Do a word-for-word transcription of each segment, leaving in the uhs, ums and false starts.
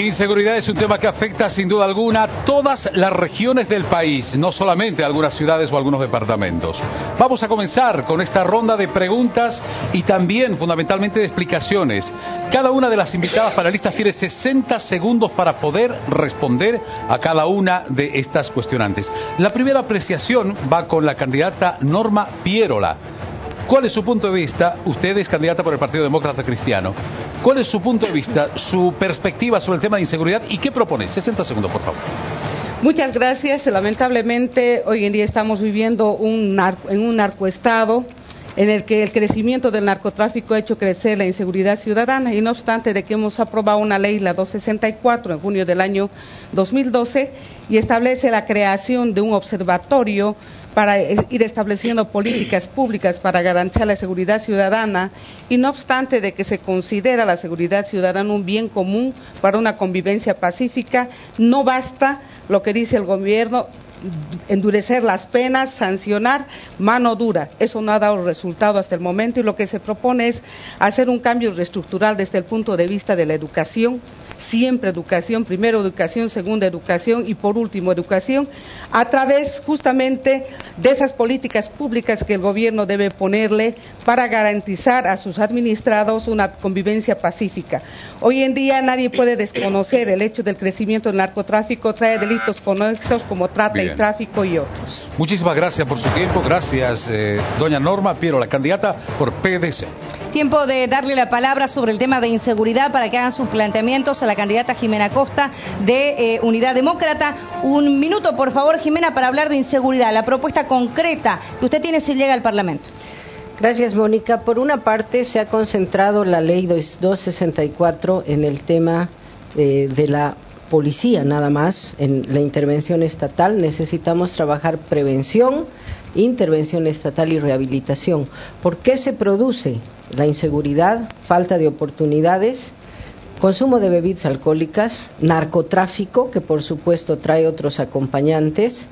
Inseguridad es un tema que afecta sin duda alguna a todas las regiones del país, no solamente a algunas ciudades o algunos departamentos. Vamos a comenzar con esta ronda de preguntas y también fundamentalmente de explicaciones. Cada una de las invitadas panelistas tiene sesenta segundos para poder responder a cada una de estas cuestionantes. La primera apreciación va con la candidata Norma Pierola. ¿Cuál es su punto de vista? Usted es candidata por el Partido Demócrata Cristiano. ¿Cuál es su punto de vista, su perspectiva sobre el tema de inseguridad y qué propone? sesenta segundos, por favor. Muchas gracias. Lamentablemente, hoy en día estamos viviendo un narco, en un narcoestado en el que el crecimiento del narcotráfico ha hecho crecer la inseguridad ciudadana y no obstante de que hemos aprobado una ley, la doscientos sesenta y cuatro, en junio del año dos mil doce y establece la creación de un observatorio para ir estableciendo políticas públicas para garantizar la seguridad ciudadana y no obstante de que se considera la seguridad ciudadana un bien común para una convivencia pacífica, no basta lo que dice el gobierno, endurecer las penas, sancionar, mano dura. Eso no ha dado resultado hasta el momento y lo que se propone es hacer un cambio reestructural desde el punto de vista de la educación, siempre educación, primero educación, segunda educación y por último educación, a través justamente de esas políticas públicas que el gobierno debe ponerle para garantizar a sus administrados una convivencia pacífica. Hoy en día nadie puede desconocer el hecho del crecimiento del narcotráfico, trae delitos conexos como trata Bien. y tráfico y otros. Muchísimas gracias por su tiempo, gracias eh, doña Norma Pierola, candidata por P D C. Tiempo de darle la palabra sobre el tema de inseguridad para que hagan sus planteamientos a la candidata Jimena Costa de eh, Unidad Demócrata. Un minuto, por favor, Jimena, para hablar de inseguridad, la propuesta concreta que usted tiene si llega al Parlamento. Gracias, Mónica. Por una parte, se ha concentrado la ley doscientos sesenta y cuatro en el tema eh, de la policía, nada más, en la intervención estatal. Necesitamos trabajar prevención, intervención estatal y rehabilitación. ¿Por qué se produce la inseguridad, falta de oportunidades, consumo de bebidas alcohólicas, narcotráfico, que por supuesto trae otros acompañantes?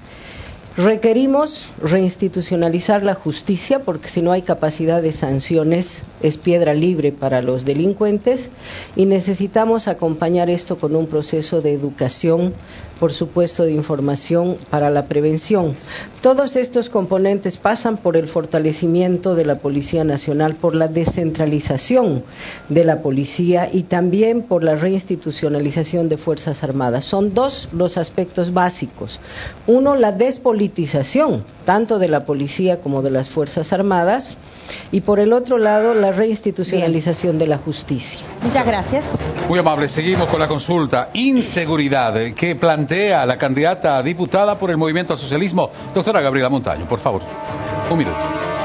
Requerimos reinstitucionalizar la justicia porque si no hay capacidad de sanciones es piedra libre para los delincuentes y necesitamos acompañar esto con un proceso de educación, por supuesto de información para la prevención. Todos estos componentes pasan por el fortalecimiento de la Policía Nacional, por la descentralización de la policía y también por la reinstitucionalización de Fuerzas Armadas. Son dos los aspectos básicos. Uno, la despolitización, tanto de la policía como de las Fuerzas Armadas, y por el otro lado, la reinstitucionalización Bien. de la justicia. Muchas gracias. Muy amable, seguimos con la consulta. Inseguridad, que plantea la candidata a diputada por el Movimiento al Socialismo, doctora Gabriela Montaño, por favor. Un minuto.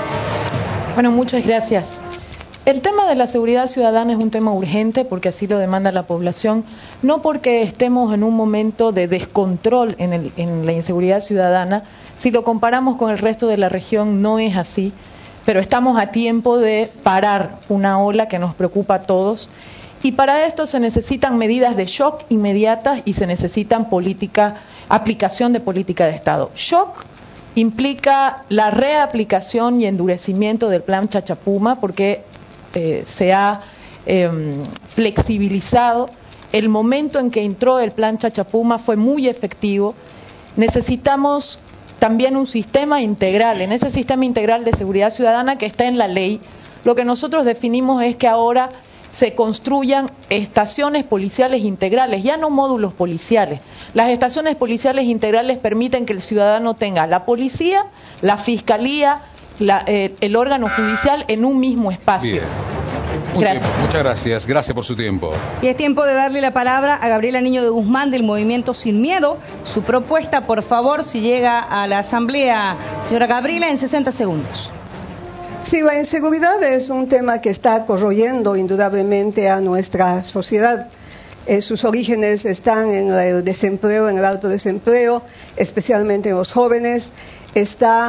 Bueno, muchas gracias. El tema de la seguridad ciudadana es un tema urgente porque así lo demanda la población, no porque estemos en un momento de descontrol en, el, en la inseguridad ciudadana. Si lo comparamos con el resto de la región no es así, pero estamos a tiempo de parar una ola que nos preocupa a todos y para esto se necesitan medidas de shock inmediatas y se necesitan política, aplicación de política de Estado. Shock implica la reaplicación y endurecimiento del plan Chachapuma porque eh, se ha eh, flexibilizado. El momento en que entró el plan Chachapuma fue muy efectivo. Necesitamos también un sistema integral. En ese sistema integral de seguridad ciudadana que está en la ley, lo que nosotros definimos es que ahora se construyan estaciones policiales integrales, ya no módulos policiales. Las estaciones policiales integrales permiten que el ciudadano tenga la policía, la fiscalía, la, eh, el órgano judicial en un mismo espacio. Bien. Gracias. Muchas gracias, gracias por su tiempo. Y es tiempo de darle la palabra a Gabriela Niño de Guzmán del Movimiento Sin Miedo. Su propuesta, por favor, si llega a la Asamblea, señora Gabriela, en sesenta segundos. Sí, la inseguridad es un tema que está corroyendo indudablemente a nuestra sociedad. Eh, sus orígenes están en el desempleo, en el alto desempleo, especialmente en los jóvenes. Está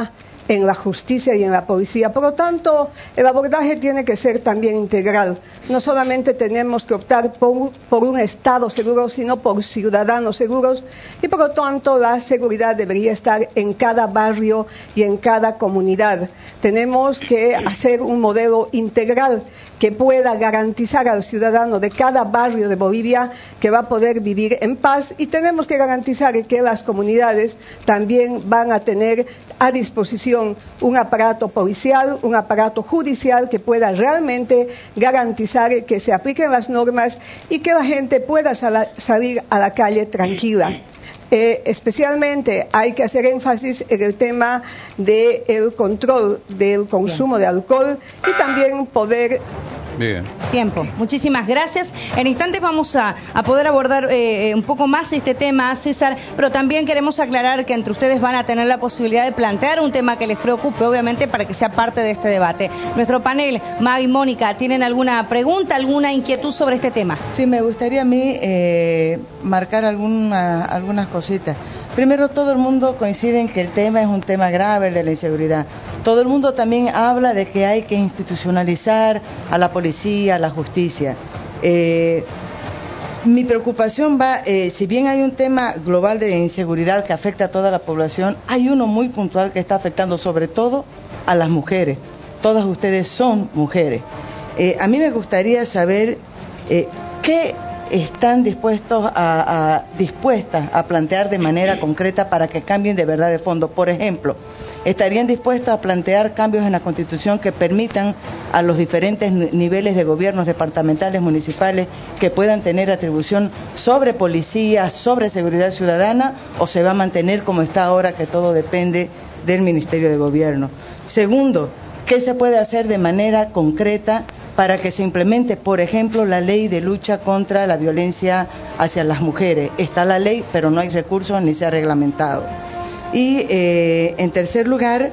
en la justicia y en la policía. Por lo tanto, el abordaje tiene que ser también integral. No solamente tenemos que optar por, por un Estado seguro, sino por ciudadanos seguros, y por lo tanto la seguridad debería estar en cada barrio y en cada comunidad. Tenemos que hacer un modelo integral que pueda garantizar al ciudadano de cada barrio de Bolivia que va a poder vivir en paz, y tenemos que garantizar que las comunidades también van a tener a disposición un aparato policial, un aparato judicial que pueda realmente garantizar que se apliquen las normas y que la gente pueda sal- salir a la calle tranquila. Eh, especialmente hay que hacer énfasis en el tema del control del consumo Bien. de alcohol y también poder... Bien. Tiempo. Muchísimas gracias. En instantes vamos a, a poder abordar eh, un poco más este tema, César, pero también queremos aclarar que entre ustedes van a tener la posibilidad de plantear un tema que les preocupe, obviamente, para que sea parte de este debate. Nuestro panel, Maggie y Mónica, ¿tienen alguna pregunta, alguna inquietud sobre este tema? Sí, me gustaría a mí eh, marcar alguna, algunas cositas. Primero, todo el mundo coincide en que el tema es un tema grave, el de la inseguridad. Todo el mundo también habla de que hay que institucionalizar a la policía, a la justicia. Eh, mi preocupación va, eh, si bien hay un tema global de inseguridad que afecta a toda la población, hay uno muy puntual que está afectando sobre todo a las mujeres. Todas ustedes son mujeres. Eh, a mí me gustaría saber eh, qué están dispuestos a, a, dispuestas a plantear de manera concreta para que cambien de verdad de fondo. Por ejemplo, ¿estarían dispuestas a plantear cambios en la Constitución que permitan a los diferentes niveles de gobiernos departamentales, municipales, que puedan tener atribución sobre policía, sobre seguridad ciudadana, o se va a mantener como está ahora, que todo depende del Ministerio de Gobierno? Segundo, ¿qué se puede hacer de manera concreta para que se implemente, por ejemplo, la ley de lucha contra la violencia hacia las mujeres? Está la ley, pero no hay recursos ni se ha reglamentado. Y eh, en tercer lugar,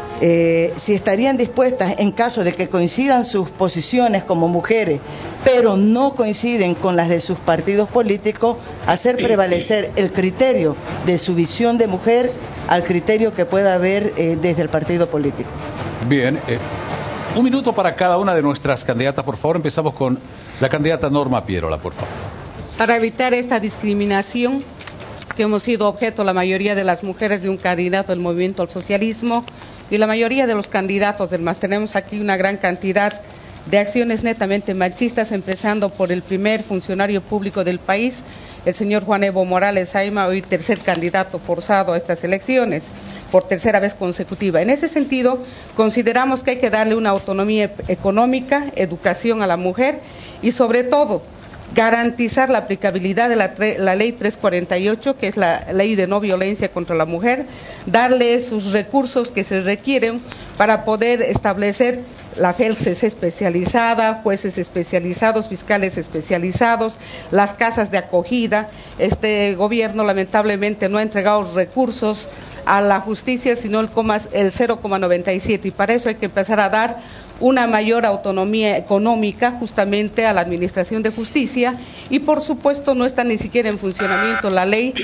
eh, si estarían dispuestas, en caso de que coincidan sus posiciones como mujeres, pero no coinciden con las de sus partidos políticos, hacer prevalecer el criterio de su visión de mujer al criterio que pueda haber eh, desde el partido político. Bien. Eh... Un minuto para cada una de nuestras candidatas, por favor. Empezamos con la candidata Norma Pierola, por favor. Para evitar esta discriminación que hemos sido objeto la mayoría de las mujeres de un candidato del movimiento al socialismo y la mayoría de los candidatos del MAS, tenemos aquí una gran cantidad de acciones netamente machistas, empezando por el primer funcionario público del país, el señor Juan Evo Morales Ayma, hoy tercer candidato forzado a estas elecciones, por tercera vez consecutiva. En ese sentido, consideramos que hay que darle una autonomía económica, educación a la mujer y, sobre todo, garantizar la aplicabilidad de la, la ley trescientos cuarenta y ocho, que es la ley de no violencia contra la mujer, darle esos recursos que se requieren para poder establecer la FELCES especializada, jueces especializados, fiscales especializados, las casas de acogida. Este gobierno lamentablemente no ha entregado recursos a la justicia, sino el, el cero coma noventa y siete, y para eso hay que empezar a dar una mayor autonomía económica justamente a la Administración de Justicia, y por supuesto no está ni siquiera en funcionamiento la ley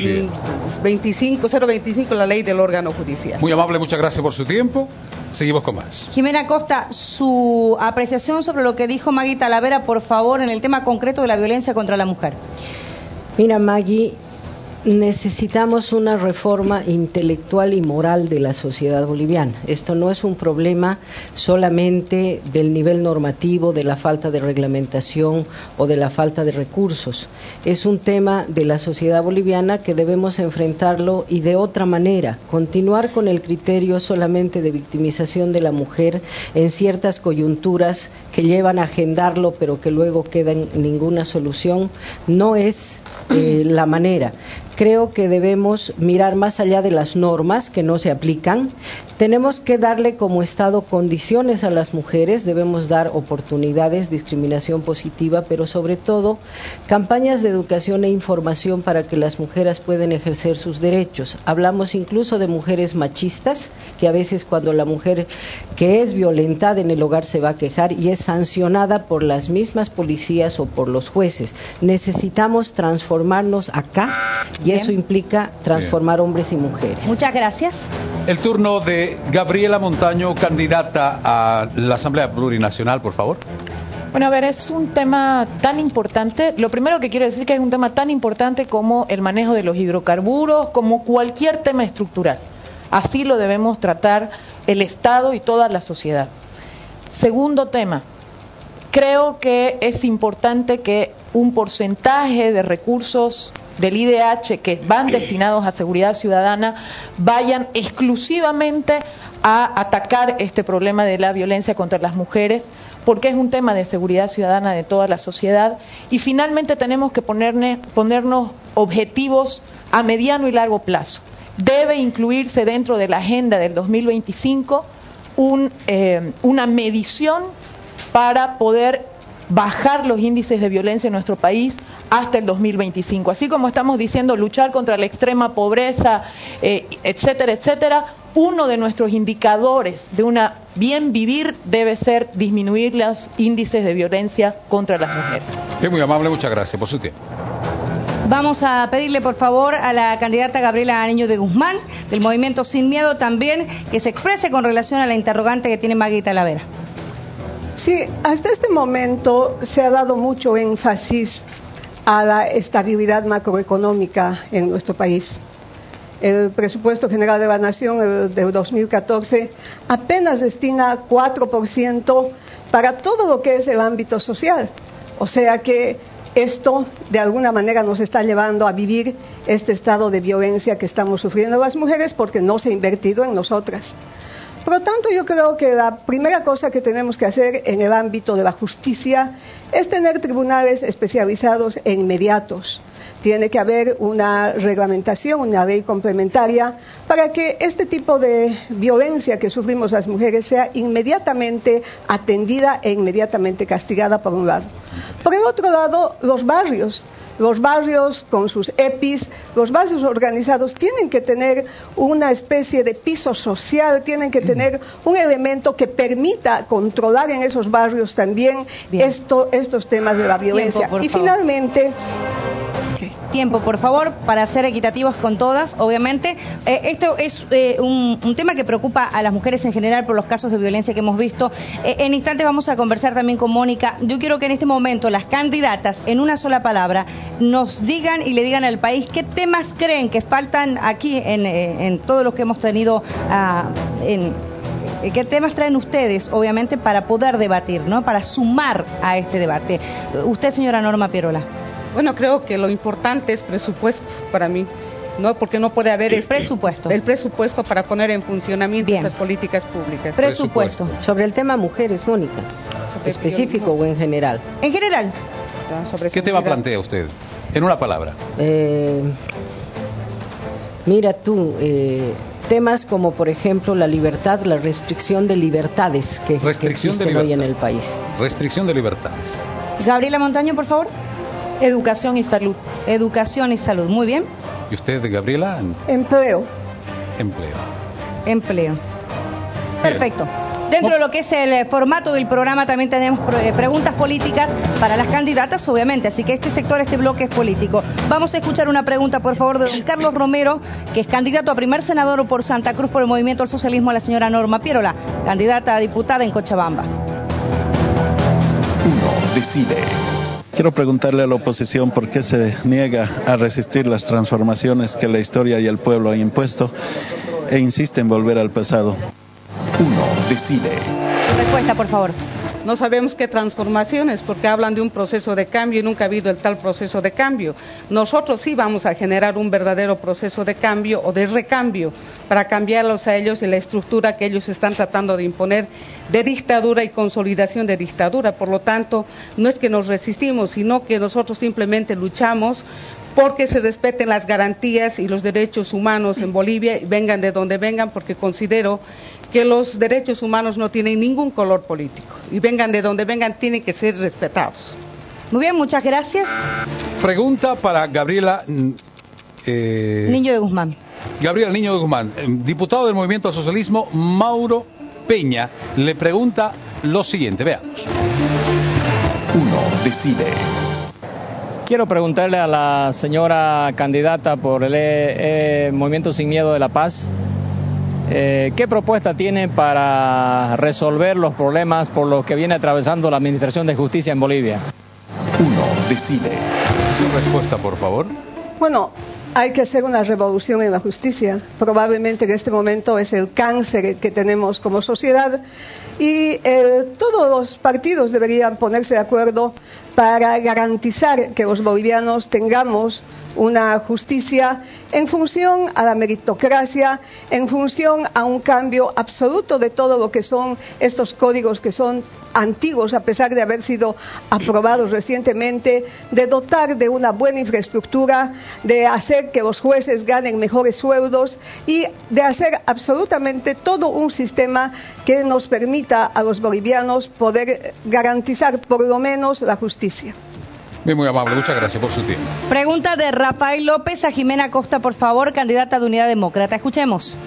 veinticinco, cero veinticinco, la ley del órgano judicial. Muy amable, muchas gracias por su tiempo. Seguimos con más. Jimena Costa, su apreciación sobre lo que dijo Maggie Talavera, por favor, en el tema concreto de la violencia contra la mujer. Mira, Maggie, necesitamos una reforma intelectual y moral de la sociedad boliviana. Esto no es un problema solamente del nivel normativo, de la falta de reglamentación o de la falta de recursos. Es un tema de la sociedad boliviana que debemos enfrentarlo y de otra manera. Continuar con el criterio solamente de victimización de la mujer en ciertas coyunturas que llevan a agendarlo pero que luego quedan ninguna solución no es eh, la manera. Creo que debemos mirar más allá de las normas que no se aplican. Tenemos que darle como Estado condiciones a las mujeres, debemos dar oportunidades, discriminación positiva, pero sobre todo campañas de educación e información para que las mujeres puedan ejercer sus derechos. Hablamos incluso de mujeres machistas, que a veces cuando la mujer que es violentada en el hogar se va a quejar y es sancionada por las mismas policías o por los jueces. Necesitamos transformarnos acá y Bien. eso implica transformar Bien. hombres y mujeres. Muchas gracias. El turno de Gabriela Montaño, candidata a la Asamblea Plurinacional, por favor. Bueno, a ver, es un tema tan importante. Lo primero que quiero decir que es un tema tan importante como el manejo de los hidrocarburos, como cualquier tema estructural. Así lo debemos tratar el Estado y toda la sociedad. Segundo tema, creo que es importante que un porcentaje de recursos del I D H que van destinados a seguridad ciudadana vayan exclusivamente a atacar este problema de la violencia contra las mujeres, porque es un tema de seguridad ciudadana de toda la sociedad. Y finalmente tenemos que ponerle, ponernos objetivos a mediano y largo plazo. Debe incluirse dentro de la agenda del dos mil veinticinco un, eh, una medición para poder bajar los índices de violencia en nuestro país hasta el dos mil veinticinco. Así como estamos diciendo luchar contra la extrema pobreza, eh, etcétera, etcétera, uno de nuestros indicadores de una bien vivir debe ser disminuir los índices de violencia contra las mujeres. Es muy amable, muchas gracias por su tiempo. Vamos a pedirle por favor a la candidata Gabriela Niño de Guzmán, del Movimiento Sin Miedo también, que se exprese con relación a la interrogante que tiene Maggie Talavera. Sí, hasta este momento se ha dado mucho énfasis a la estabilidad macroeconómica en nuestro país. El presupuesto general de la Nación de dos mil catorce apenas destina cuatro por ciento para todo lo que es el ámbito social. O sea que esto de alguna manera nos está llevando a vivir este estado de violencia que estamos sufriendo las mujeres porque no se ha invertido en nosotras. Por lo tanto, yo creo que la primera cosa que tenemos que hacer en el ámbito de la justicia es tener tribunales especializados e inmediatos. Tiene que haber una reglamentación, una ley complementaria para que este tipo de violencia que sufrimos las mujeres sea inmediatamente atendida e inmediatamente castigada, por un lado. Por el otro lado, los barrios. Los barrios con sus E P Is, los barrios organizados tienen que tener una especie de piso social, tienen que tener un elemento que permita controlar en esos barrios también esto, estos temas de la violencia. Tiempo, y favor. finalmente... Tiempo, por favor, para ser equitativos con todas, obviamente. Eh, esto es eh, un, un tema que preocupa a las mujeres en general por los casos de violencia que hemos visto. Eh, en instantes vamos a conversar también con Mónica. Yo quiero que en este momento las candidatas, en una sola palabra, nos digan y le digan al país qué temas creen que faltan aquí en, eh, en todo lo que hemos tenido uh, en... ¿Qué temas traen ustedes, obviamente, para poder debatir, ¿no? Para sumar a este debate? Usted, señora Norma Pierola. Bueno, creo que lo importante es presupuesto para mí, ¿no? Porque no puede haber el este, presupuesto. el presupuesto para poner en funcionamiento Bien. estas políticas públicas. Presupuesto. Presupuesto. Sobre el tema mujeres, Mónica, Sobre ¿específico o en general? En general. Sobre ¿Qué tema seguridad. plantea usted? En una palabra. Eh, mira tú, eh, temas como por ejemplo la libertad, la restricción de libertades que, que Restricción de existen hoy en libertad. el país. Restricción de libertades. Gabriela Montaño, por favor. Educación y salud. Educación y salud. Muy bien. ¿Y usted, Gabriela? Empleo. Empleo. Empleo. Bien. Perfecto. Dentro de lo que es el eh, formato del programa también tenemos eh, preguntas políticas para las candidatas, obviamente, así que este sector, este bloque es político. Vamos a escuchar una pregunta, por favor, de don Carlos Romero, que es candidato a primer senador por Santa Cruz por el Movimiento al Socialismo, a la señora Norma Pierola, candidata a diputada en Cochabamba. Uno decide. Quiero preguntarle a la oposición por qué se niega a resistir las transformaciones que la historia y el pueblo han impuesto e insiste en volver al pasado. Uno decide. Respuesta, por favor. No sabemos qué transformaciones, porque hablan de un proceso de cambio y nunca ha habido el tal proceso de cambio. Nosotros sí vamos a generar un verdadero proceso de cambio o de recambio para cambiarlos a ellos y la estructura que ellos están tratando de imponer de dictadura y consolidación de dictadura. Por lo tanto, no es que nos resistimos, sino que nosotros simplemente luchamos porque se respeten las garantías y los derechos humanos en Bolivia, vengan de donde vengan, porque considero que los derechos humanos no tienen ningún color político y vengan de donde vengan, tienen que ser respetados. Muy bien, muchas gracias. Pregunta para Gabriela eh, Niño de Guzmán. Gabriela Niño de Guzmán, eh, diputado del Movimiento al Socialismo. Mauro Peña le pregunta lo siguiente, veamos. Uno decide. Quiero preguntarle a la señora candidata por el eh, Movimiento Sin Miedo de la Paz, eh, ¿qué propuesta tiene para resolver los problemas por los que viene atravesando la Administración de Justicia en Bolivia? Uno, decide. Su respuesta, por favor. Bueno, hay que hacer una revolución en la justicia. Probablemente en este momento es el cáncer que tenemos como sociedad y eh, todos los partidos deberían ponerse de acuerdo para garantizar que los bolivianos tengamos una justicia en función a la meritocracia, en función a un cambio absoluto de todo lo que son estos códigos que son antiguos a pesar de haber sido aprobados recientemente, de dotar de una buena infraestructura, de hacer que los jueces ganen mejores sueldos y de hacer absolutamente todo un sistema que nos permita a los bolivianos poder garantizar por lo menos la justicia. Bien, muy amable, muchas gracias por su tiempo. Pregunta de Rafael López a Jimena Costa, por favor, candidata de Unidad Demócrata. Escuchemos.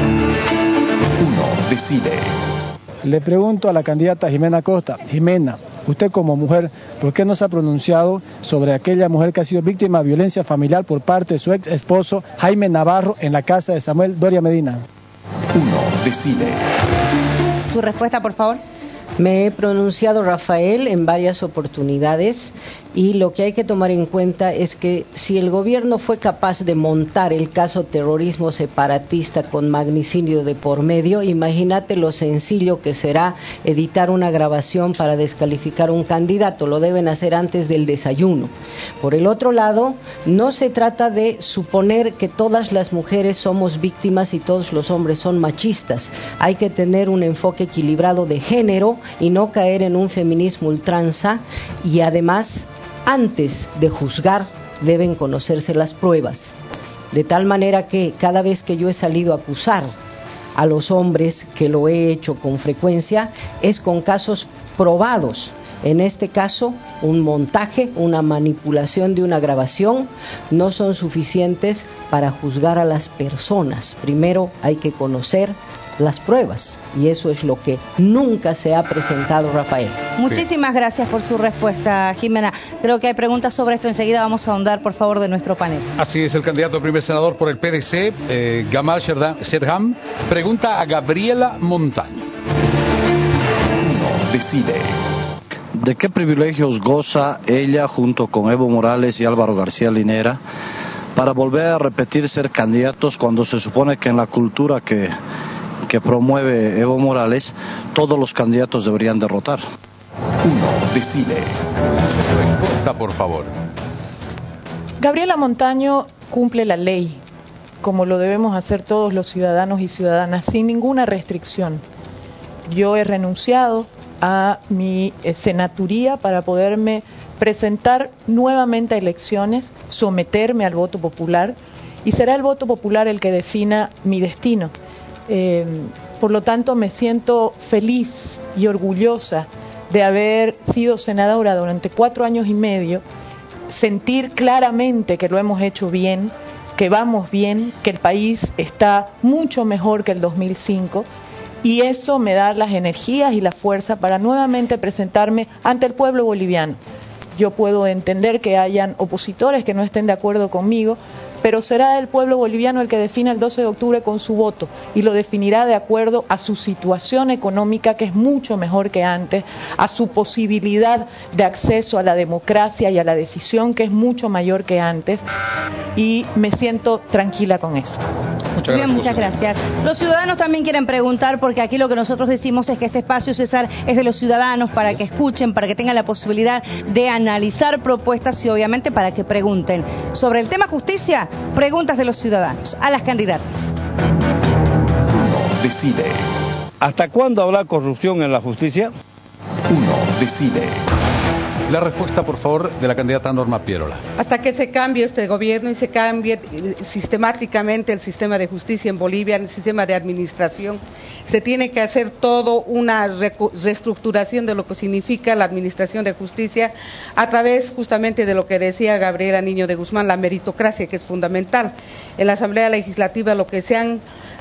Uno, decide. Le pregunto a la candidata Jimena Costa, Jimena, usted como mujer, ¿por qué no se ha pronunciado sobre aquella mujer que ha sido víctima de violencia familiar por parte de su ex esposo Jaime Navarro en la casa de Samuel Doria Medina? Uno, decide. Su respuesta, por favor. Me he pronunciado, Rafael, en varias oportunidades y lo que hay que tomar en cuenta es que si el gobierno fue capaz de montar el caso terrorismo separatista con magnicidio de por medio, imagínate lo sencillo que será editar una grabación para descalificar un candidato, lo deben hacer antes del desayuno. Por el otro lado, no se trata de suponer que todas las mujeres somos víctimas y todos los hombres son machistas, hay que tener un enfoque equilibrado de género y no caer en un feminismo ultranza y además antes de juzgar deben conocerse las pruebas, de tal manera que cada vez que yo he salido a acusar a los hombres, que lo he hecho con frecuencia, es con casos probados. En este caso, un montaje, una manipulación de una grabación no son suficientes para juzgar a las personas. Primero hay que conocer las pruebas y eso es lo que nunca se ha presentado, Rafael. Muchísimas gracias por su respuesta, Jimena. Creo que hay preguntas sobre esto, enseguida vamos a ahondar, por favor, de nuestro panel. Así es, el candidato a primer senador por el P D C, eh, Gamal Sherham, pregunta a Gabriela Montaño. Uno, decide. ¿De qué privilegios goza ella junto con Evo Morales y Álvaro García Linera para volver a repetir ser candidatos cuando se supone que en la cultura que que promueve Evo Morales, todos los candidatos deberían derrotar? Uno, decide. Respuesta, por favor. Gabriela Montaño cumple la ley, como lo debemos hacer todos los ciudadanos y ciudadanas, sin ninguna restricción. Yo he renunciado a mi eh, senaturía para poderme presentar nuevamente a elecciones, someterme al voto popular, y será el voto popular el que defina mi destino. Eh, por lo tanto, me siento feliz y orgullosa de haber sido senadora durante cuatro años y medio, sentir claramente que lo hemos hecho bien, que vamos bien, que el país está mucho mejor que el dos mil cinco, y eso me da las energías y la fuerza para nuevamente presentarme ante el pueblo boliviano. Yo puedo entender que hayan opositores que no estén de acuerdo conmigo, pero será el pueblo boliviano el que defina el doce de octubre con su voto y lo definirá de acuerdo a su situación económica, que es mucho mejor que antes, a su posibilidad de acceso a la democracia y a la decisión, que es mucho mayor que antes, y me siento tranquila con eso. Muchas Bien, muchas gracias. Los ciudadanos también quieren preguntar, porque aquí lo que nosotros decimos es que este espacio, César, es de los ciudadanos para que escuchen, para que tengan la posibilidad de analizar propuestas y obviamente para que pregunten. Sobre el tema justicia, preguntas de los ciudadanos a las candidatas. Uno, decide. ¿Hasta cuándo habrá corrupción en la justicia? Uno, decide. La respuesta, por favor, de la candidata Norma Pierola. Hasta que se cambie este gobierno y se cambie sistemáticamente el sistema de justicia en Bolivia, el sistema de administración, se tiene que hacer todo una reestructuración de lo que significa la administración de justicia a través justamente de lo que decía Gabriela Niño de Guzmán, la meritocracia, que es fundamental. En la Asamblea Legislativa lo que se han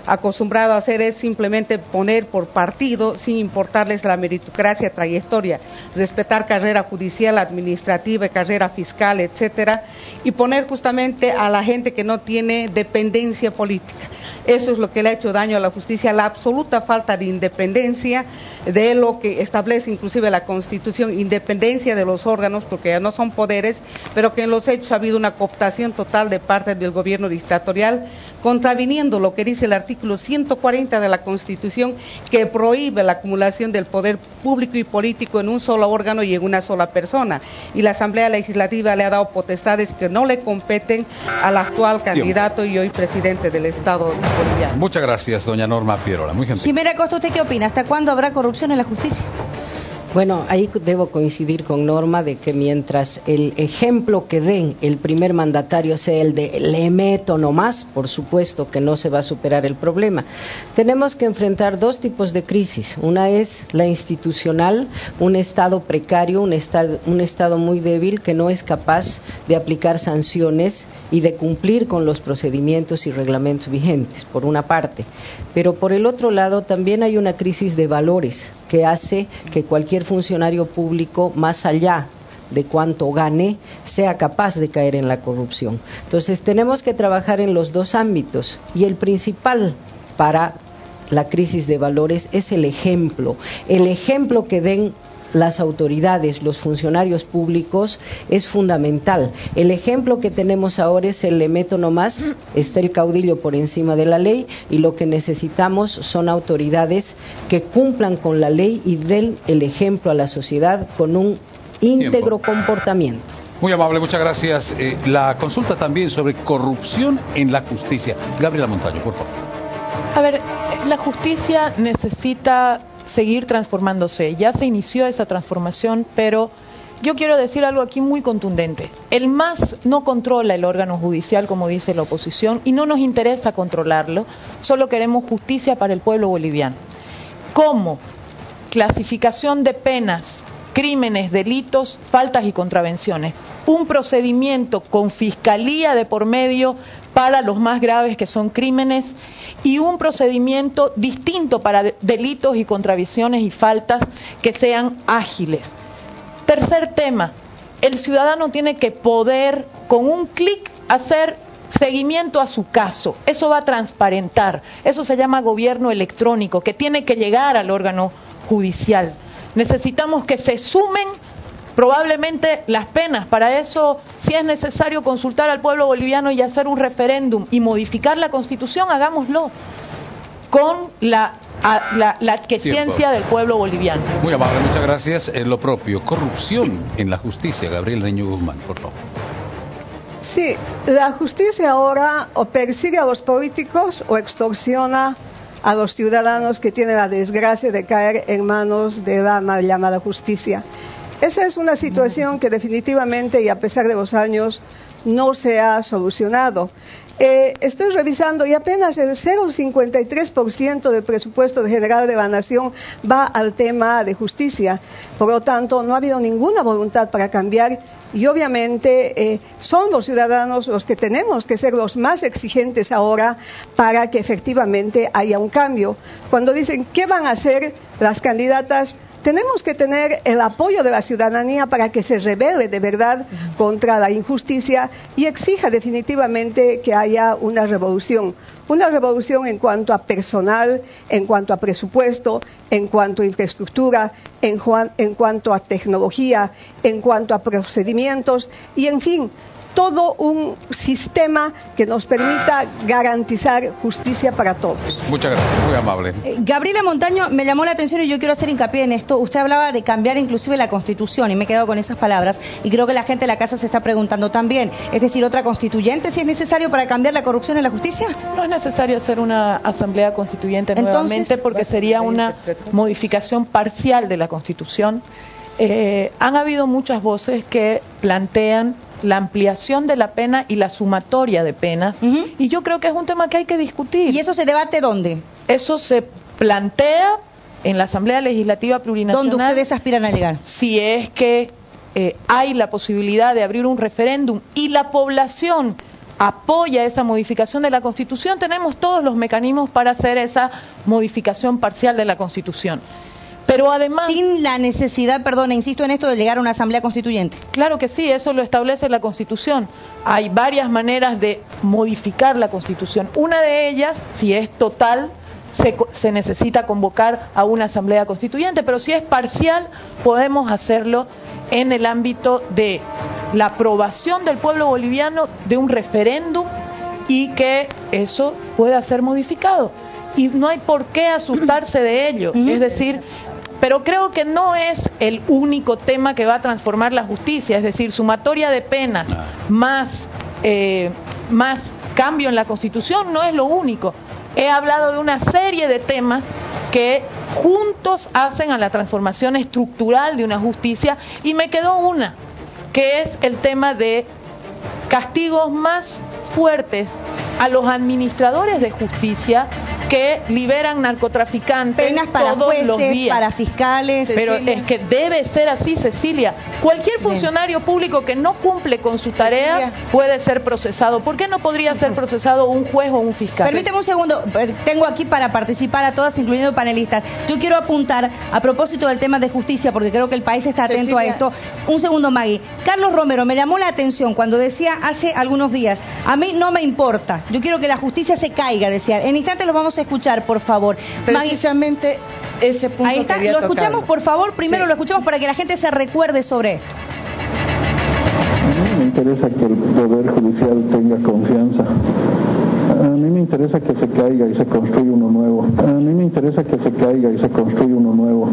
acostumbrado a hacer es simplemente poner por partido sin importarles la meritocracia, trayectoria, respetar carrera judicial, administrativa, carrera fiscal, etcétera, y poner justamente a la gente que no tiene dependencia política. Eso es lo que le ha hecho daño a la justicia, la absoluta falta de independencia de lo que establece inclusive la Constitución, independencia de los órganos, porque ya no son poderes, pero que en los hechos ha habido una cooptación total de parte del gobierno dictatorial, contraviniendo lo que dice el artículo ciento cuarenta de la Constitución, que prohíbe la acumulación del poder público y político en un solo órgano y en una sola persona. Y la Asamblea Legislativa le ha dado potestades que no le competen al actual candidato y hoy presidente del Estado boliviano. Muchas gracias, doña Norma Pierola. Muy gentil. Jimena Costa, ¿usted qué opina? ¿Hasta cuándo habrá corrupción en la justicia? Bueno, ahí debo coincidir con Norma de que mientras el ejemplo que den el primer mandatario sea el de le meto nomás, por supuesto que no se va a superar el problema. Tenemos que enfrentar dos tipos de crisis. Una es la institucional, un Estado precario, un Estado, un Estado muy débil que no es capaz de aplicar sanciones y de cumplir con los procedimientos y reglamentos vigentes, por una parte. Pero por el otro lado también hay una crisis de valores que hace que cualquier funcionario público, más allá de cuánto gane, sea capaz de caer en la corrupción. Entonces tenemos que trabajar en los dos ámbitos, y el principal para la crisis de valores es el ejemplo, el ejemplo que den las autoridades, los funcionarios públicos es fundamental. El ejemplo que tenemos ahora es el le meto nomás, está el caudillo por encima de la ley, y lo que necesitamos son autoridades que cumplan con la ley y den el ejemplo a la sociedad con un íntegro Tiempo. comportamiento. Muy amable, muchas gracias. Eh, la consulta también sobre corrupción en la justicia. Gabriela Montaño, por favor. A ver, la justicia necesita seguir transformándose. Ya se inició esa transformación, pero yo quiero decir algo aquí muy contundente. El M A S no controla el órgano judicial, como dice la oposición, y no nos interesa controlarlo, solo queremos justicia para el pueblo boliviano. ¿Cómo? Clasificación de penas, crímenes, delitos, faltas y contravenciones. Un procedimiento con fiscalía de por medio para los más graves, que son crímenes, y un procedimiento distinto para delitos y contravenciones y faltas que sean ágiles. Tercer tema, el ciudadano tiene que poder con un clic hacer seguimiento a su caso. Eso va a transparentar, eso se llama gobierno electrónico, que tiene que llegar al órgano judicial. Necesitamos que se sumen probablemente las penas. Para eso, si es necesario consultar al pueblo boliviano y hacer un referéndum y modificar la Constitución, hagámoslo con la, a, la, la aquiescencia del pueblo boliviano. Muy amable, muchas gracias. En lo propio, corrupción en la justicia. Gabriel Reño Guzmán, por favor. Sí, la justicia ahora o persigue a los políticos o extorsiona a los ciudadanos que tienen la desgracia de caer en manos de la mal llamada justicia. Esa es una situación que definitivamente, y a pesar de los años, no se ha solucionado. Eh, estoy revisando y apenas el cero coma cincuenta y tres por ciento del presupuesto general de la nación va al tema de justicia. Por lo tanto, no ha habido ninguna voluntad para cambiar, y obviamente eh, son los ciudadanos los que tenemos que ser los más exigentes ahora para que efectivamente haya un cambio. Cuando dicen ¿qué van a hacer las candidatas?, tenemos que tener el apoyo de la ciudadanía para que se rebele de verdad contra la injusticia y exija definitivamente que haya una revolución. Una revolución en cuanto a personal, en cuanto a presupuesto, en cuanto a infraestructura, en, juan, en cuanto a tecnología, en cuanto a procedimientos y, en fin, todo un sistema que nos permita garantizar justicia para todos. Muchas gracias, muy amable. Eh, Gabriela Montaño, me llamó la atención y yo quiero hacer hincapié en esto. Usted hablaba de cambiar inclusive la Constitución y me he quedado con esas palabras y creo que la gente de la casa se está preguntando también. Es decir, otra constituyente si es necesario para cambiar la corrupción en la justicia. No es necesario hacer una asamblea constituyente Entonces, nuevamente porque sería una modificación parcial de la Constitución. Eh, han habido muchas voces que plantean la ampliación de la pena y la sumatoria de penas, uh-huh. y yo creo que es un tema que hay que discutir. ¿Y eso se debate dónde? Eso se plantea en la Asamblea Legislativa Plurinacional. ¿Dónde ustedes aspiran a llegar? Si es que eh, hay la posibilidad de abrir un referéndum y la población apoya esa modificación de la Constitución, tenemos todos los mecanismos para hacer esa modificación parcial de la Constitución. Pero además... Sin la necesidad, perdón, insisto en esto, de llegar a una asamblea constituyente. Claro que sí, eso lo establece la Constitución. Hay varias maneras de modificar la Constitución. Una de ellas, si es total, se, se necesita convocar a una asamblea constituyente, pero si es parcial, podemos hacerlo en el ámbito de la aprobación del pueblo boliviano de un referéndum y que eso pueda ser modificado. Y no hay por qué asustarse de ello. Uh-huh. Es decir... Pero creo que no es el único tema que va a transformar la justicia, es decir, sumatoria de penas más, eh, más cambio en la Constitución no es lo único. He hablado de una serie de temas que juntos hacen a la transformación estructural de una justicia y me quedó una, que es el tema de castigos más fuertes a los administradores de justicia que liberan narcotraficantes penas para todos jueces, los días. Para fiscales. Pero Cecilia. Es que debe ser así, Cecilia. Cualquier funcionario público que no cumple con su tarea Cecilia. puede ser procesado. ¿Por qué no podría ser procesado un juez o un fiscal? Permíteme un segundo. Tengo aquí para participar a todas, incluyendo panelistas. Yo quiero apuntar, a propósito del tema de justicia, porque creo que el país está atento Cecilia. a esto. Un segundo, Maggie. Carlos Romero, me llamó la atención cuando decía hace algunos días, a mí no me importa, yo quiero que la justicia se caiga, decía. En instantes lo vamos a escuchar, por favor. Precisamente Maggie, ese punto ahí está, quería lo escuchamos, tocarlo. por favor, primero sí. lo escuchamos para que la gente se recuerde sobre esto. A mí me interesa que el Poder Judicial tenga confianza. A mí me interesa que se caiga y se construya uno nuevo. A mí me interesa que se caiga y se construya uno nuevo.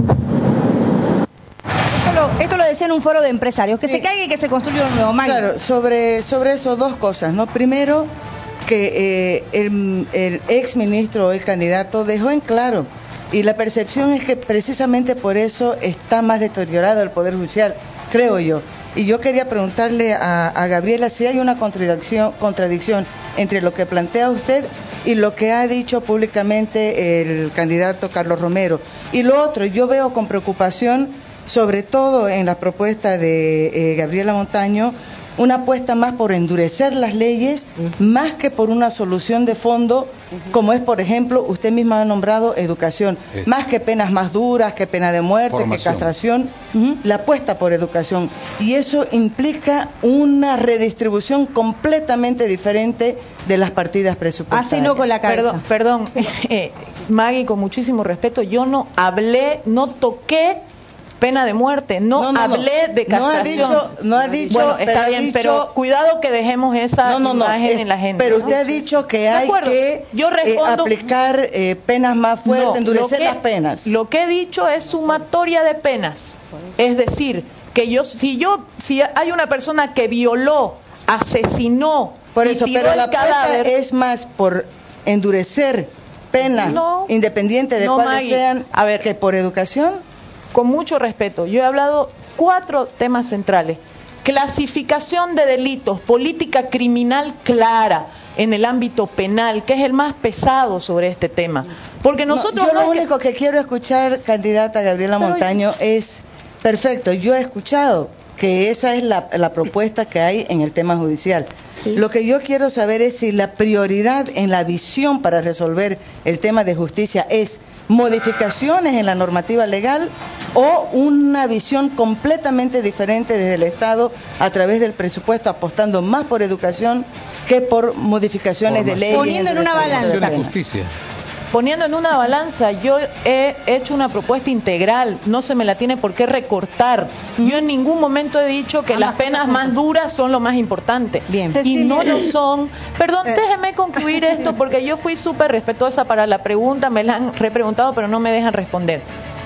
Esto lo, esto lo decía en un foro de empresarios, que sí. se caiga y que se construya uno nuevo. Maggie. Claro, sobre, sobre eso dos cosas, ¿no? Primero, que eh, el, el ex ministro o el candidato dejó en claro, y la percepción es que precisamente por eso está más deteriorado el Poder Judicial, creo yo. Y yo quería preguntarle a, a Gabriela si hay una contradicción, contradicción entre lo que plantea usted y lo que ha dicho públicamente el candidato Carlos Romero. Y lo otro, yo veo con preocupación, sobre todo en la propuesta de eh, Gabriela Montaño, una apuesta más por endurecer las leyes, uh-huh. más que por una solución de fondo, uh-huh. como es, por ejemplo, usted misma ha nombrado educación, sí. más que penas más duras, que pena de muerte, Formación. que castración, uh-huh. la apuesta por educación. Y eso implica una redistribución completamente diferente de las partidas presupuestarias. Así no con la cabeza. Perdón, perdón. Eh, Maggie, con muchísimo respeto, yo no hablé, no toqué pena de muerte, no, no, no hablé no. de castración. No ha dicho, no ha dicho, bueno, está bien, dicho, pero cuidado que dejemos esa no, no, no, imagen es, en la gente. Pero usted ha dicho que hay que Yo respondo, eh, aplicar eh, penas más fuertes, no, endurecer que, las penas. Lo que he dicho es sumatoria de penas. Es decir, que yo si yo si hay una persona que violó, asesinó, por eso, y tiró pero el la cadáver, es más por endurecer penas, no, independiente de no, cuáles Maggie, sean, a ver, que por educación. Con mucho respeto, yo he hablado cuatro temas centrales. Clasificación de delitos, política criminal clara en el ámbito penal, que es el más pesado sobre este tema. Porque nosotros no, yo no lo es único que... que quiero escuchar, candidata Gabriela Pero Montaño, yo... es, perfecto, yo he escuchado que esa es la, la propuesta que hay en el tema judicial. Sí. Lo que yo quiero saber es si la prioridad en la visión para resolver el tema de justicia es modificaciones en la normativa legal o una visión completamente diferente desde el Estado a través del presupuesto, apostando más por educación que por modificaciones por de leyes. Poniendo en una balanza. Justicia. Poniendo en una balanza, yo he hecho una propuesta integral, no se me la tiene por qué recortar. Yo en ningún momento he dicho que las penas más duras son lo más importante. Bien. Y no lo son. Perdón, déjeme concluir esto porque yo fui súper respetuosa para la pregunta, me la han repreguntado, pero no me dejan responder.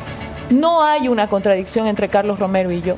No hay una contradicción entre Carlos Romero y yo.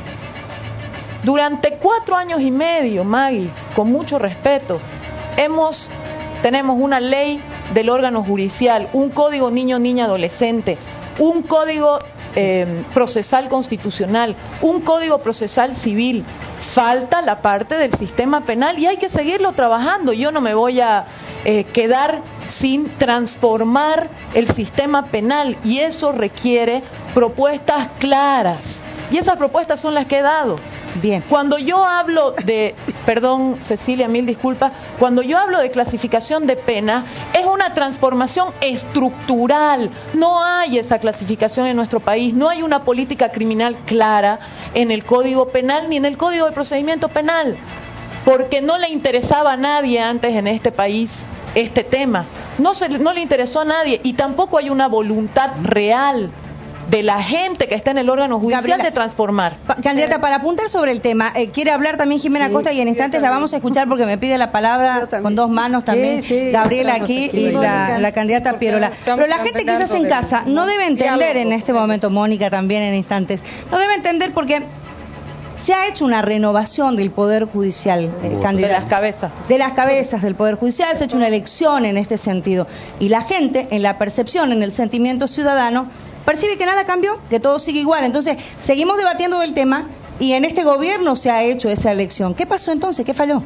Durante cuatro años y medio, Maggie, con mucho respeto, hemos, tenemos una ley del órgano judicial, un código niño, niña, adolescente, un código eh, procesal constitucional, un código procesal civil. Falta la parte del sistema penal y hay que seguirlo trabajando. Yo no me voy a eh, quedar sin transformar el sistema penal y eso requiere propuestas claras y esas propuestas son las que he dado. Bien. Cuando yo hablo de perdón Cecilia, mil disculpas, cuando yo hablo de clasificación de pena, es una transformación estructural. No hay esa clasificación en nuestro país, no hay una política criminal clara en el Código Penal ni en el Código de Procedimiento Penal, porque no le interesaba a nadie antes en este país este tema, no, se, no le interesó a nadie, y tampoco hay una voluntad real de la gente que está en el órgano judicial Gabriela, de transformar. Pa, candidata, para apuntar sobre el tema, eh, quiere hablar también Jimena sí, Costa y en instantes la vamos a escuchar porque me pide la palabra con dos manos también, sí, sí, Gabriela aquí, aquí y la, la candidata Pierola. Pero la gente quizás en casa no debe entender en este momento, Mónica también en instantes, no debe entender porque se ha hecho una renovación del Poder Judicial, eh, candidata. De las cabezas. De las cabezas del Poder Judicial, se ha hecho una elección en este sentido. Y la gente, en la percepción, en el sentimiento ciudadano, percibe que nada cambió, que todo sigue igual. Entonces, seguimos debatiendo del tema y en este gobierno se ha hecho esa elección. ¿Qué pasó entonces? ¿Qué falló?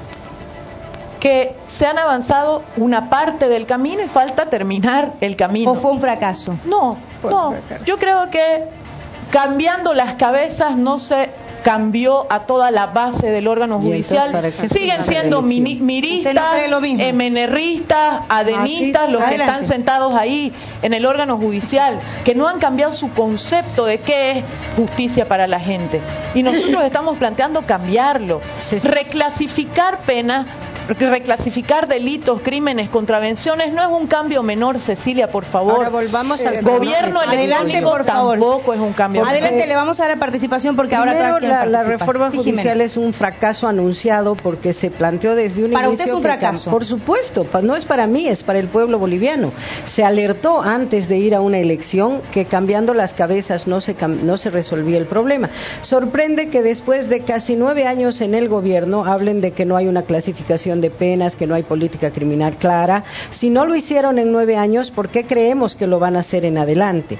Que se han avanzado una parte del camino y falta terminar el camino. ¿O fue un fracaso? No, no. Yo creo que cambiando las cabezas no se cambió a toda la base del órgano judicial. Siguen siendo mini, miristas, no emenerristas, adenistas, los que están sentados ahí en el órgano judicial, que no han cambiado su concepto de qué es justicia para la gente. Y nosotros estamos planteando cambiarlo, reclasificar penas, reclasificar delitos, crímenes, contravenciones, no es un cambio menor, Cecilia, por favor. Ahora volvamos al eh, gobierno electrónico, por favor. Tampoco es un cambio menor. Adelante, le vamos a dar la participación porque Primero, ahora la, la reforma sí, judicial Jimena. Es un fracaso anunciado porque se planteó desde un para inicio. ¿Para usted es un fracaso? Por supuesto, no es para mí, es para el pueblo boliviano. Se alertó antes de ir a una elección que cambiando las cabezas no se, no se resolvía el problema. Sorprende que después de casi nueve años en el gobierno hablen de que no hay una clasificación de penas, que no hay política criminal clara. Si no lo hicieron en nueve años, ¿por qué creemos que lo van a hacer en adelante?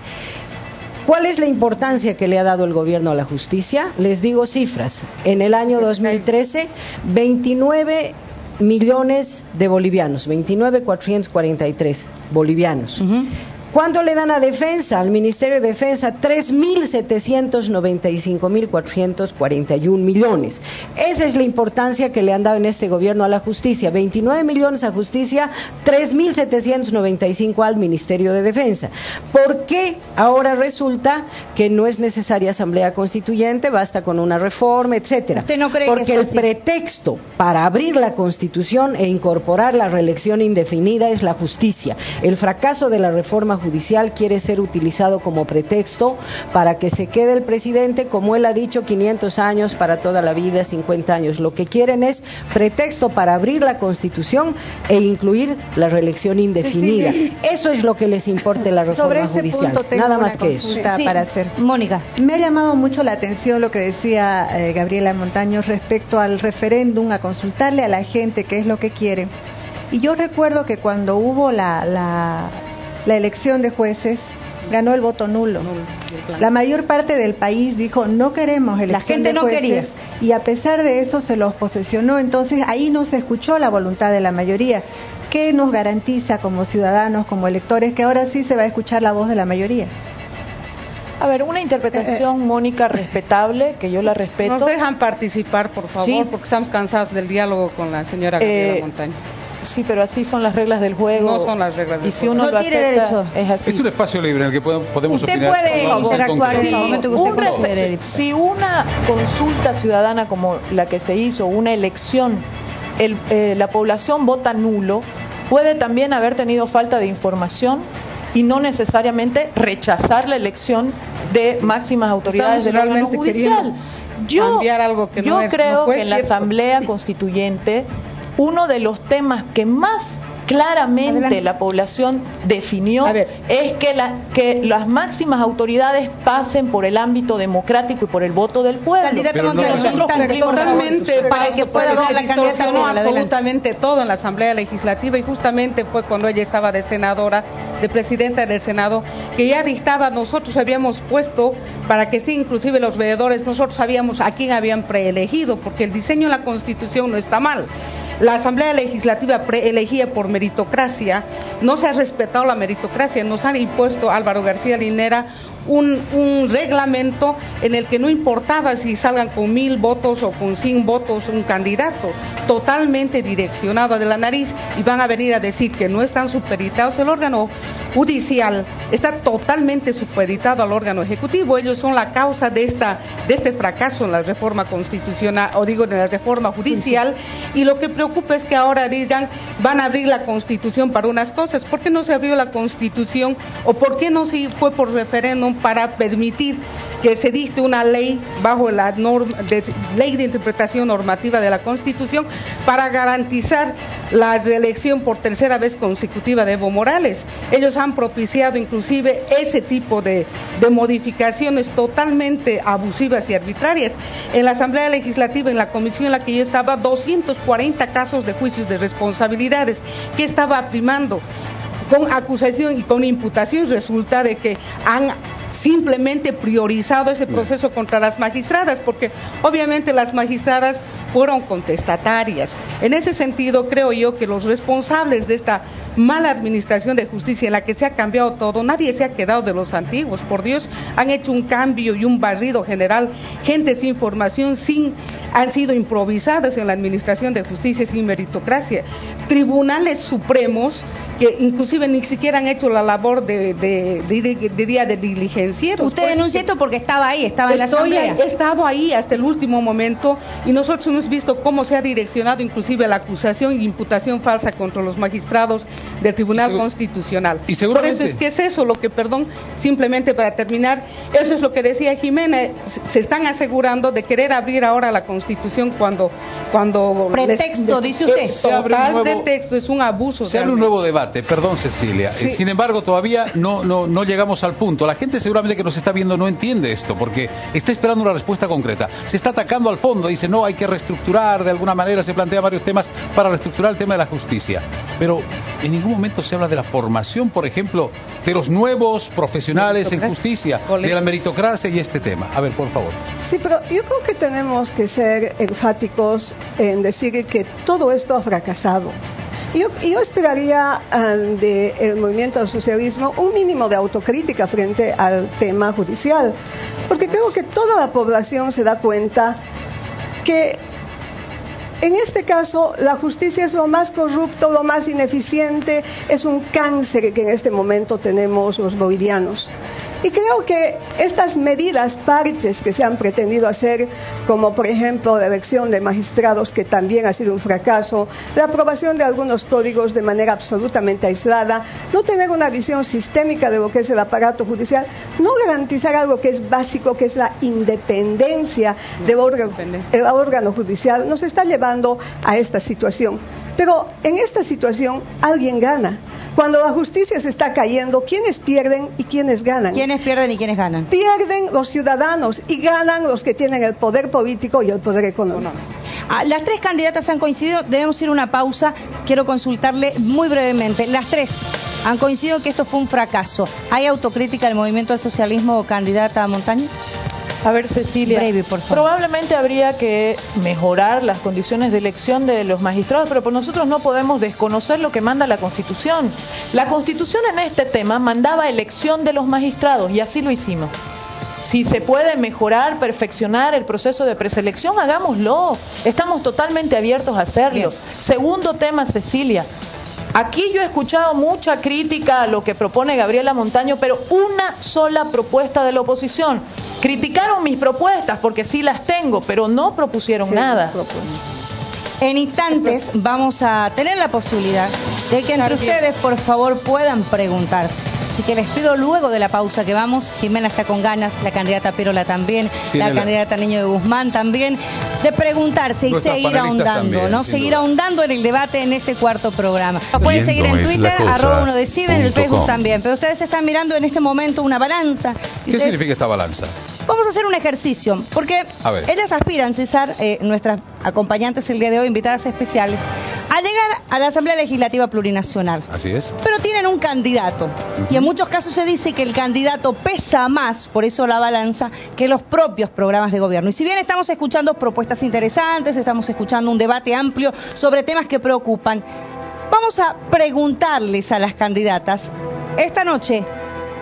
¿Cuál es la importancia que le ha dado el gobierno a la justicia? Les digo cifras. En el año dos mil trece, veintinueve millones de bolivianos, veintinueve mil cuatrocientos cuarenta y tres bolivianos. Uh-huh. ¿Cuánto le dan a defensa, al Ministerio de Defensa? tres mil setecientos noventa y cinco mil cuatrocientos cuarenta y un millones. Esa es la importancia que le han dado en este gobierno a la justicia. veintinueve millones a justicia, tres mil setecientos noventa y cinco al Ministerio de Defensa. ¿Por qué ahora resulta que no es necesaria asamblea constituyente, basta con una reforma, etcétera? ¿Usted no cree Porque que el pretexto para abrir la Constitución e incorporar la reelección indefinida es la justicia. El fracaso de la reforma judicial quiere ser utilizado como pretexto para que se quede el presidente, como él ha dicho, quinientos años para toda la vida, cincuenta años. Lo que quieren es pretexto para abrir la Constitución e incluir la reelección indefinida. Sí, sí. Eso es lo que les importa la reforma Sobre ese judicial. Punto tengo Nada más una que eso. Sí. sí. Para hacer. Mónica. Me ha llamado mucho la atención lo que decía eh, Gabriela Montaño respecto al referéndum, a consultarle a la gente qué es lo que quiere. Y yo recuerdo que cuando hubo la... la la elección de jueces, ganó el voto nulo. La mayor parte del país dijo, no queremos elección la gente de no jueces, quería. Y a pesar de eso se los posesionó, entonces ahí no se escuchó la voluntad de la mayoría. ¿Qué nos garantiza como ciudadanos, como electores, que ahora sí se va a escuchar la voz de la mayoría? A ver, una interpretación, eh, Mónica, respetable, que yo la respeto. Nos dejan participar, por favor, sí. Porque estamos cansados del diálogo con la señora Gabriela eh, Montaño. Sí, pero así son las reglas del juego. No son las reglas del juego. Y si juego. uno no lo tiene acepta, derecho. Es así. Es un espacio libre en el que podemos usted opinar. Usted puede interactuar en el momento que usted un considere. Si una consulta ciudadana como la que se hizo, una elección, el, eh, la población vota nulo, puede también haber tenido falta de información y no necesariamente rechazar la elección de máximas autoridades del órgano judicial. Yo, algo que yo no es, creo no que en la cierto. Asamblea Constituyente uno de los temas que más claramente Adelante. La población definió es que, la, que las máximas autoridades pasen por el ámbito democrático y por el voto del pueblo. Candidata Montaño, nosotros cumplimos totalmente para que pueda dar la candidata no absolutamente todo en la Asamblea Legislativa, y justamente fue cuando ella estaba de senadora, de presidenta del Senado, que ya dictaba, nosotros habíamos puesto para que sí, inclusive los veedores, nosotros sabíamos a quién habían preelegido, porque el diseño de la Constitución no está mal. La Asamblea Legislativa preelegía por meritocracia, no se ha respetado la meritocracia, nos han impuesto Álvaro García Linera un, un reglamento en el que no importaba si salgan con mil votos o con cien votos un candidato, totalmente direccionado de la nariz, y van a venir a decir que no están supeditados. El órgano judicial está totalmente supeditado al órgano ejecutivo. Ellos son la causa de esta de este fracaso en la reforma constitucional, o digo, de la reforma judicial, y lo que preocupa es que ahora digan, van a abrir la Constitución para unas cosas. ¿Por qué no se abrió la Constitución, o por qué no se fue por referéndum para permitir que se dicte una ley bajo la norma de, ley de interpretación normativa de la Constitución para garantizar la reelección por tercera vez consecutiva de Evo Morales? Ellos han propiciado inclusive ese tipo de, de modificaciones totalmente abusivas y arbitrarias. En la Asamblea Legislativa, en la comisión en la que yo estaba, doscientos cuarenta casos de juicios de responsabilidades. ¿Qué estaba primando? Con acusación y con imputación resulta de que han simplemente priorizado ese proceso contra las magistradas, porque obviamente las magistradas fueron contestatarias. En ese sentido, creo yo que los responsables de esta mala administración de justicia en la que se ha cambiado todo, nadie se ha quedado de los antiguos, por Dios, han hecho un cambio y un barrido general, gente sin formación, sin, han sido improvisados en la administración de justicia sin meritocracia, tribunales supremos que inclusive ni siquiera han hecho la labor de, de, de, de, de día de diligencieros. Usted denuncia esto porque estaba ahí, estaba en la Estoy, asamblea. He estado ahí hasta el último momento, y nosotros hemos visto cómo se ha direccionado inclusive la acusación y imputación falsa contra los magistrados del Tribunal y Constitucional. Y seguramente... Por eso es que es eso lo que, perdón, simplemente para terminar, eso es lo que decía Jimena, se están asegurando de querer abrir ahora la Constitución cuando... cuando pretexto, les, dice usted. Se abre un nuevo, pretexto, es un abuso. Se abre un nuevo debate. Perdón, Cecilia. Sí. Sin embargo, todavía no, no, no llegamos al punto. La gente seguramente que nos está viendo no entiende esto, porque está esperando una respuesta concreta. Se está atacando al fondo, dice, no, hay que reestructurar, de alguna manera se plantea varios temas para reestructurar el tema de la justicia. Pero en ningún momento se habla de la formación, por ejemplo, de los nuevos profesionales en justicia, de la meritocracia y este tema. A ver, por favor. Sí, pero yo creo que tenemos que ser enfáticos en decir que todo esto ha fracasado. Yo, yo esperaría um, del movimiento del socialismo un mínimo de autocrítica frente al tema judicial, porque creo que toda la población se da cuenta que en este caso la justicia es lo más corrupto, lo más ineficiente, es un cáncer que en este momento tenemos los bolivianos. Y creo que estas medidas parches que se han pretendido hacer, como por ejemplo la elección de magistrados, que también ha sido un fracaso, la aprobación de algunos códigos de manera absolutamente aislada, no tener una visión sistémica de lo que es el aparato judicial, no garantizar algo que es básico, que es la independencia del órgano, el órgano judicial, nos está llevando a esta situación. Pero en esta situación alguien gana. Cuando la justicia se está cayendo, ¿quiénes pierden y quiénes ganan? ¿Quiénes pierden y quiénes ganan? Pierden los ciudadanos y ganan los que tienen el poder político y el poder económico. Ah, las tres candidatas han coincidido, debemos ir a una pausa. Quiero consultarle muy brevemente. Las tres han coincidido que esto fue un fracaso. ¿Hay autocrítica del movimiento al socialismo, candidata Montaño? A ver, Cecilia, breve, por favor. Probablemente habría que mejorar las condiciones de elección de los magistrados, pero por nosotros no podemos desconocer lo que manda la Constitución. La Constitución en este tema mandaba elección de los magistrados y así lo hicimos. Si se puede mejorar, perfeccionar el proceso de preselección, hagámoslo. Estamos totalmente abiertos a hacerlo. Bien. Segundo tema, Cecilia. Aquí yo he escuchado mucha crítica a lo que propone Gabriela Montaño, pero una sola propuesta de la oposición. Criticaron mis propuestas porque sí las tengo, pero no propusieron sí, nada. En instantes vamos a tener la posibilidad de que entre ustedes, por favor, puedan preguntarse. Así que les pido luego de la pausa que vamos, Jimena está con ganas, la candidata Pérola también, sí, la candidata Niño de Guzmán también, de preguntarse y seguir ahondando, también, ¿no? Seguir duda. ahondando en el debate en este cuarto programa. Nos pueden seguir en Twitter, arroba uno decide, en el Facebook com. También. Pero ustedes están mirando en este momento una balanza. ¿Qué ustedes... significa esta balanza? Vamos a hacer un ejercicio, porque ellas aspiran, César, eh, nuestras acompañantes el día de hoy, invitadas especiales, a llegar a la Asamblea Legislativa Plurinacional. Así es. Pero tienen un candidato. Uh-huh. Y en muchos casos se dice que el candidato pesa más, por eso la balanza, que los propios programas de gobierno. Y si bien estamos escuchando propuestas interesantes, estamos escuchando un debate amplio sobre temas que preocupan, vamos a preguntarles a las candidatas esta noche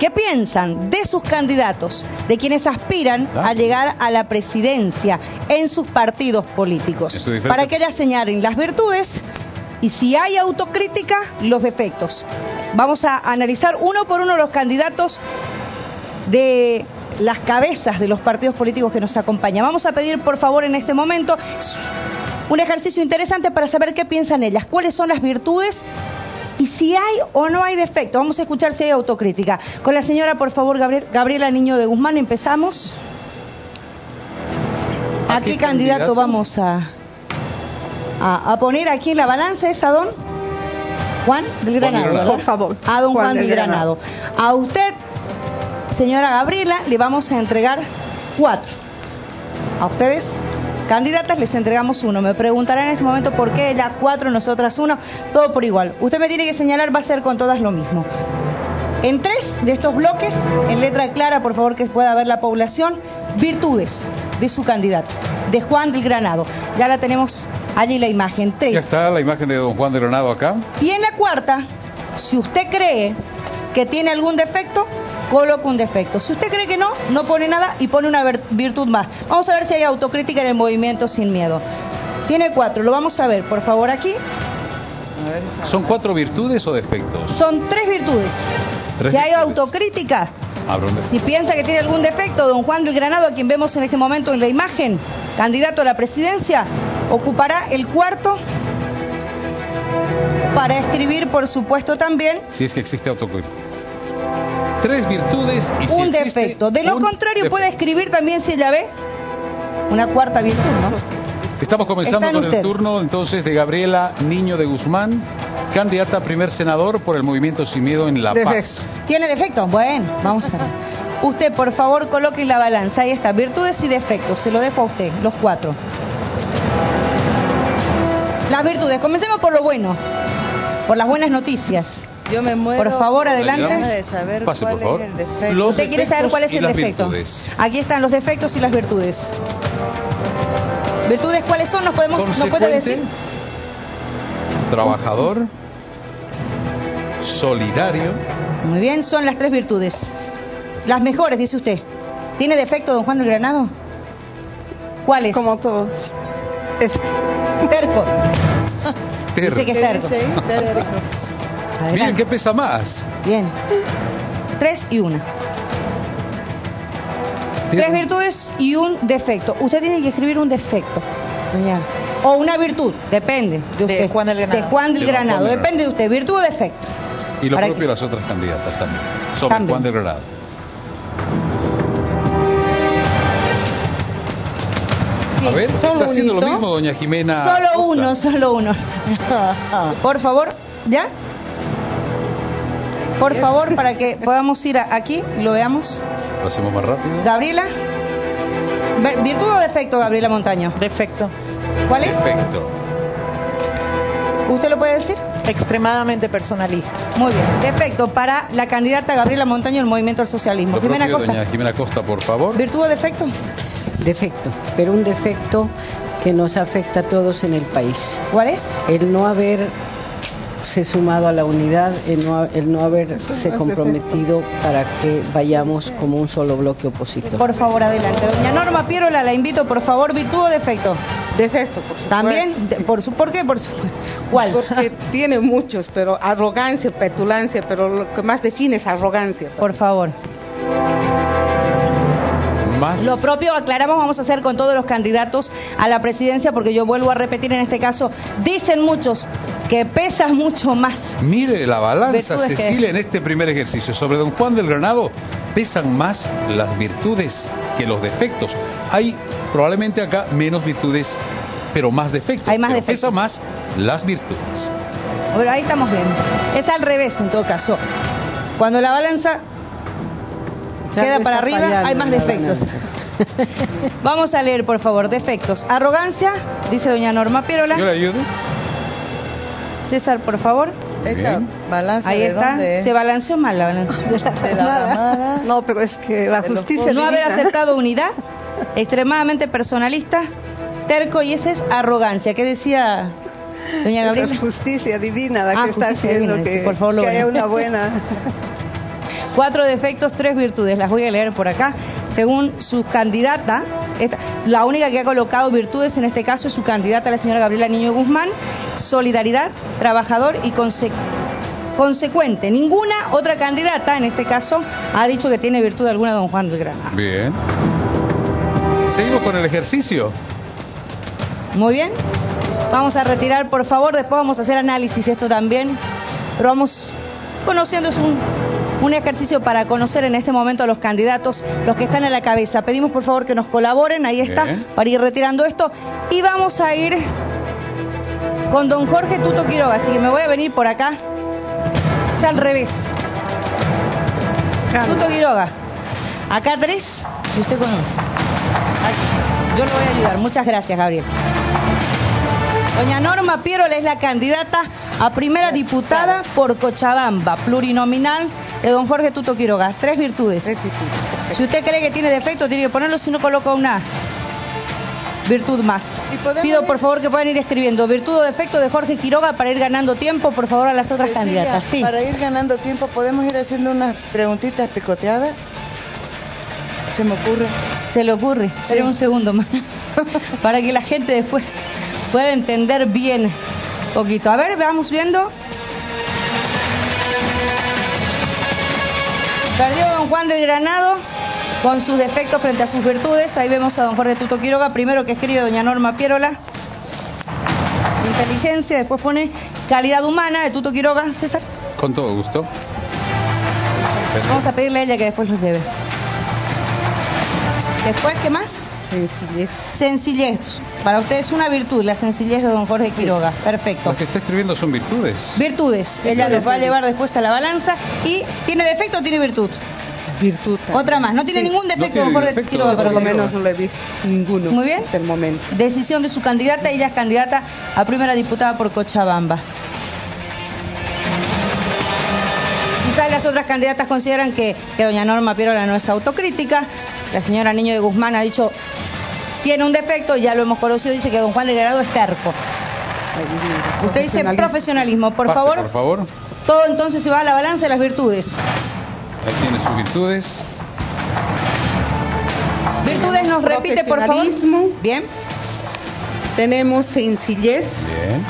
¿Qué piensan de sus candidatos, de quienes aspiran a llegar a la presidencia en sus partidos políticos? Para que ellas señalen las virtudes y, si hay autocrítica, los defectos. Vamos a analizar uno por uno los candidatos de las cabezas de los partidos políticos que nos acompañan. Vamos a pedir, por favor, en este momento un ejercicio interesante para saber qué piensan ellas, cuáles son las virtudes y si hay o no hay defecto. Vamos a escuchar si hay autocrítica. Con la señora, por favor, Gabriel, Gabriela Niño de Guzmán, empezamos. ¿A, ¿A qué, qué candidato, candidato vamos a, a, a poner aquí en la balanza? ¿Es a don Juan del Granado? Juan, por favor. A don Juan, Juan del Granado. Granado. A usted, señora Gabriela, le vamos a entregar cuatro. A ustedes, candidatas, les entregamos uno. Me preguntarán en este momento por qué ella cuatro, nosotras uno, todo por igual. Usted me tiene que señalar, va a ser con todas lo mismo. En tres de estos bloques, en letra clara, por favor, que pueda ver la población, virtudes de su candidato, de Juan del Granado. Ya la tenemos allí la imagen. Tres. Ya está la imagen de don Juan del Granado acá. Y en la cuarta, si usted cree que tiene algún defecto, coloca un defecto. Si usted cree que no, no pone nada y pone una virtud más. Vamos a ver si hay autocrítica en el movimiento Sin Miedo. Tiene cuatro, lo vamos a ver, por favor, aquí. ¿Son cuatro virtudes o defectos? Son tres virtudes. ¿Tres si virtudes? Hay autocrítica, si piensa que tiene algún defecto, don Juan del Granado, a quien vemos en este momento en la imagen, candidato a la presidencia, ocupará el cuarto para escribir, por supuesto, también. Si es que existe autocrítica. Tres virtudes y si un defecto. De lo contrario, defecto. Puede escribir también, si ella ve, una cuarta virtud, ¿no? Estamos comenzando con usted. El turno entonces de Gabriela Niño de Guzmán, candidata a primer senador por el Movimiento Sin Miedo en La defecto. Paz. ¿Tiene defecto? Bueno, vamos a ver. Usted, por favor, coloque en la balanza. Ahí está, virtudes y defectos. Se lo dejo a usted, los cuatro. Las virtudes. Comencemos por lo bueno, por las buenas noticias. Yo me muero. Por favor, adelante. De saber Pase, cuál por favor. Es el defecto. Los ¿Usted quiere saber cuál es el defecto? Virtudes. Aquí están los defectos y las virtudes. ¿Virtudes cuáles son? ¿Nos podemos, ¿nos puede decir? Trabajador, solidario. Muy bien, son las tres virtudes. Las mejores, dice usted. ¿Tiene defecto don Juan del Granado? ¿Cuáles? Como todos. Es... Terco. Terco. Dice que es terco. Terco. Miren, ¿qué pesa más? Bien. Tres y una. Tres virtudes y un defecto. Usted tiene que escribir un defecto, doña. O una virtud, depende de usted. De Juan del Granado. De Juan del de Granado, Juan del depende de usted. Virtud o defecto. Y lo propio de las otras candidatas también. Sobre también. Juan del Granado. Sí. A ver, está bonito. Haciendo lo mismo doña Jimena. Solo Costa. uno, solo uno. Por favor, ¿ya? Por favor, para que podamos ir a aquí y lo veamos. Lo hacemos más rápido. Gabriela. ¿Virtud o defecto, Gabriela Montaño? Defecto. ¿Cuál es? Defecto. ¿Usted lo puede decir? Extremadamente personalista. Muy bien. Defecto para la candidata Gabriela Montaño del Movimiento al Socialismo. Lo Jimena Costa. Doña Jimena Costa, por favor. ¿Virtud o defecto? Defecto, pero un defecto que nos afecta a todos en el país. ¿Cuál es? El no haber se sumado a la unidad, el no, el no haberse comprometido para que vayamos como un solo bloque opositor. Por favor, adelante. Doña Norma Pierola, la invito, por favor, virtud o defecto. Defecto, por supuesto. ¿También? De, por, su, ¿Por qué? Por su, ¿Cuál? Porque tiene muchos, pero arrogancia, petulancia, pero lo que más define es arrogancia. Por favor. Más. Lo propio, aclaramos, vamos a hacer con todos los candidatos a la presidencia, porque yo vuelvo a repetir en este caso, dicen muchos que pesa mucho más. Mire la balanza, Virtudes Cecilia, que... en este primer ejercicio. Sobre don Juan del Granado, pesan más las virtudes que los defectos. Hay probablemente acá menos virtudes, pero más defectos. Hay más pero defectos. Pesa más las virtudes. Bueno, ahí estamos bien. Es al revés, en todo caso. Cuando la balanza ya queda para arriba, hay más defectos. Vamos a leer, por favor, defectos. Arrogancia, dice doña Norma Pierola. ¿Yo le ayudo? César, por favor. Esta balanza. Ahí ¿de está. dónde? Se balanceó mal la balanza. De la Ramada. No, pero es que la justicia no divina. haber aceptado unidad, extremadamente personalista, terco, y ese es arrogancia. ¿Qué decía doña Gabriela? Esa es justicia divina la ah, que está haciendo divina, que, por favor, lo que haya ven. una buena. Cuatro defectos, tres virtudes. Las voy a leer por acá. Según su candidata, esta, la única que ha colocado virtudes en este caso es su candidata, la señora Gabriela Niño de Guzmán. Solidaridad, trabajador y conse consecuente. Ninguna otra candidata, en este caso, ha dicho que tiene virtud alguna don Juan del Granado. Bien. Seguimos con el ejercicio. Muy bien. Vamos a retirar, por favor. Después vamos a hacer análisis de esto también. Pero vamos conociendo, es un, un ejercicio para conocer en este momento a los candidatos, los que están a la cabeza. Pedimos, por favor, que nos colaboren. Ahí está, bien, para ir retirando esto. Y vamos a ir con don Jorge Tuto Quiroga. Así que me voy a venir por acá. Es al revés. Tuto Quiroga. Acá tres y usted con uno. Aquí. Yo le voy a ayudar. Muchas gracias, Gabriel. Doña Norma Pierola es la candidata a primera diputada por Cochabamba, plurinominal de don Jorge Tuto Quiroga. Tres virtudes. Si usted cree que tiene defecto, tiene que ponerlo, si no coloca una virtud más. Pido por favor que puedan ir escribiendo virtud o defecto de Jorge Quiroga para ir ganando tiempo, por favor, a las otras Cecilia, candidatas. Sí. Para ir ganando tiempo, ¿podemos ir haciendo unas preguntitas picoteadas? ¿Se me ocurre? Se le ocurre. Sí. Espere un segundo más. Para que la gente después pueda entender bien un poquito. A ver, vamos viendo. Perdió don Juan del Granado con sus defectos frente a sus virtudes. Ahí vemos a don Jorge Tuto Quiroga. Primero que escribe doña Norma Pierola. Inteligencia, después pone calidad humana de Tuto Quiroga. César. Con todo gusto. Vamos a pedirle a ella que después los lleve. Después, ¿qué más? Sencillez. Sencillez. Para usted es una virtud, la sencillez de don Jorge Quiroga. Perfecto. Lo que está escribiendo son virtudes. Virtudes. Ella los va a llevar después a la balanza. ¿Y tiene defecto o tiene virtud? Virtud. También. Otra más. No tiene sí. ningún defecto no don Jorge defecto, Quiroga. Por lo menos no lo he visto ninguno. Muy bien. Hasta el momento. Decisión de su candidata. Ella es candidata a primera diputada por Cochabamba. Quizás las otras candidatas consideran que, que doña Norma Pierola no es autocrítica. La señora Niño de Guzmán ha dicho, tiene un defecto, ya lo hemos conocido, dice que don Juan del Granado es terco. Usted dice profesionalismo, por Pase, favor. por favor. Todo entonces se va a la balanza de las virtudes. Ahí tiene sus virtudes. Virtudes nos repite, por favor. Bien. Tenemos sencillez. Bien.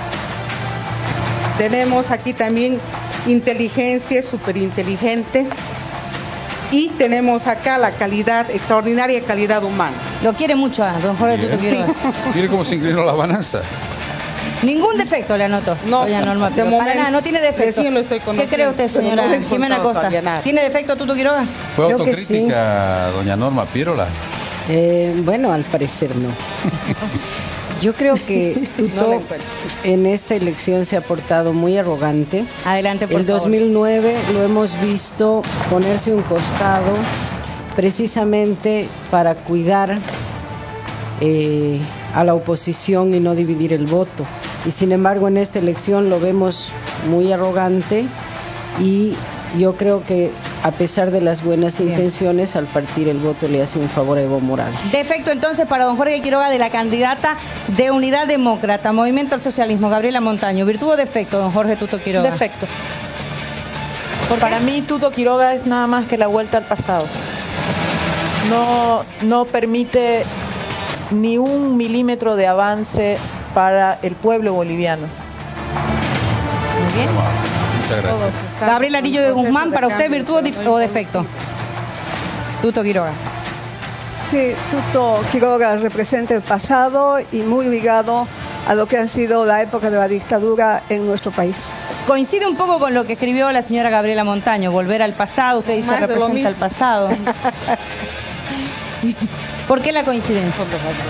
Tenemos aquí también inteligencia, superinteligente. Y tenemos acá la calidad, extraordinaria calidad humana. Lo quiere mucho a don Jorge Tuto Quiroga. Mire cómo se inclinó la balanza. Ningún defecto le anoto. No, doña Norma, de pero momento, para nada, no tiene defecto. Lo estoy ¿Qué cree usted, señora no Jimena Costa? ¿Tiene defecto Tuto Quiroga? ¿Fue Creo autocrítica sí. doña Norma Pierola? Eh, bueno, al parecer no. Yo creo que Tuto no en esta elección se ha portado muy arrogante. Adelante, por El dos mil nueve favor. Lo hemos visto ponerse un costado precisamente para cuidar eh, a la oposición y no dividir el voto. Y sin embargo en esta elección lo vemos muy arrogante y yo creo que a pesar de las buenas Bien. intenciones, al partir el voto le hace un favor a Evo Morales. Defecto entonces para don Jorge Quiroga de la candidata de Unidad Demócrata, Movimiento al Socialismo, Gabriela Montaño. ¿Virtud o defecto, don Jorge Tuto Quiroga? Defecto. Para mí Tuto Quiroga es nada más que la vuelta al pasado. No, no permite ni un milímetro de avance para el pueblo boliviano. Muy bien. Muchas gracias. Gabriel Arillo de Guzmán, para usted, ¿virtud o defecto? Tuto Quiroga. Sí, Tuto Quiroga representa el pasado y muy ligado a lo que ha sido la época de la dictadura en nuestro país. Coincide un poco con lo que escribió la señora Gabriela Montaño, volver al pasado, usted dice Más representa el pasado. ¿Por qué la coincidencia?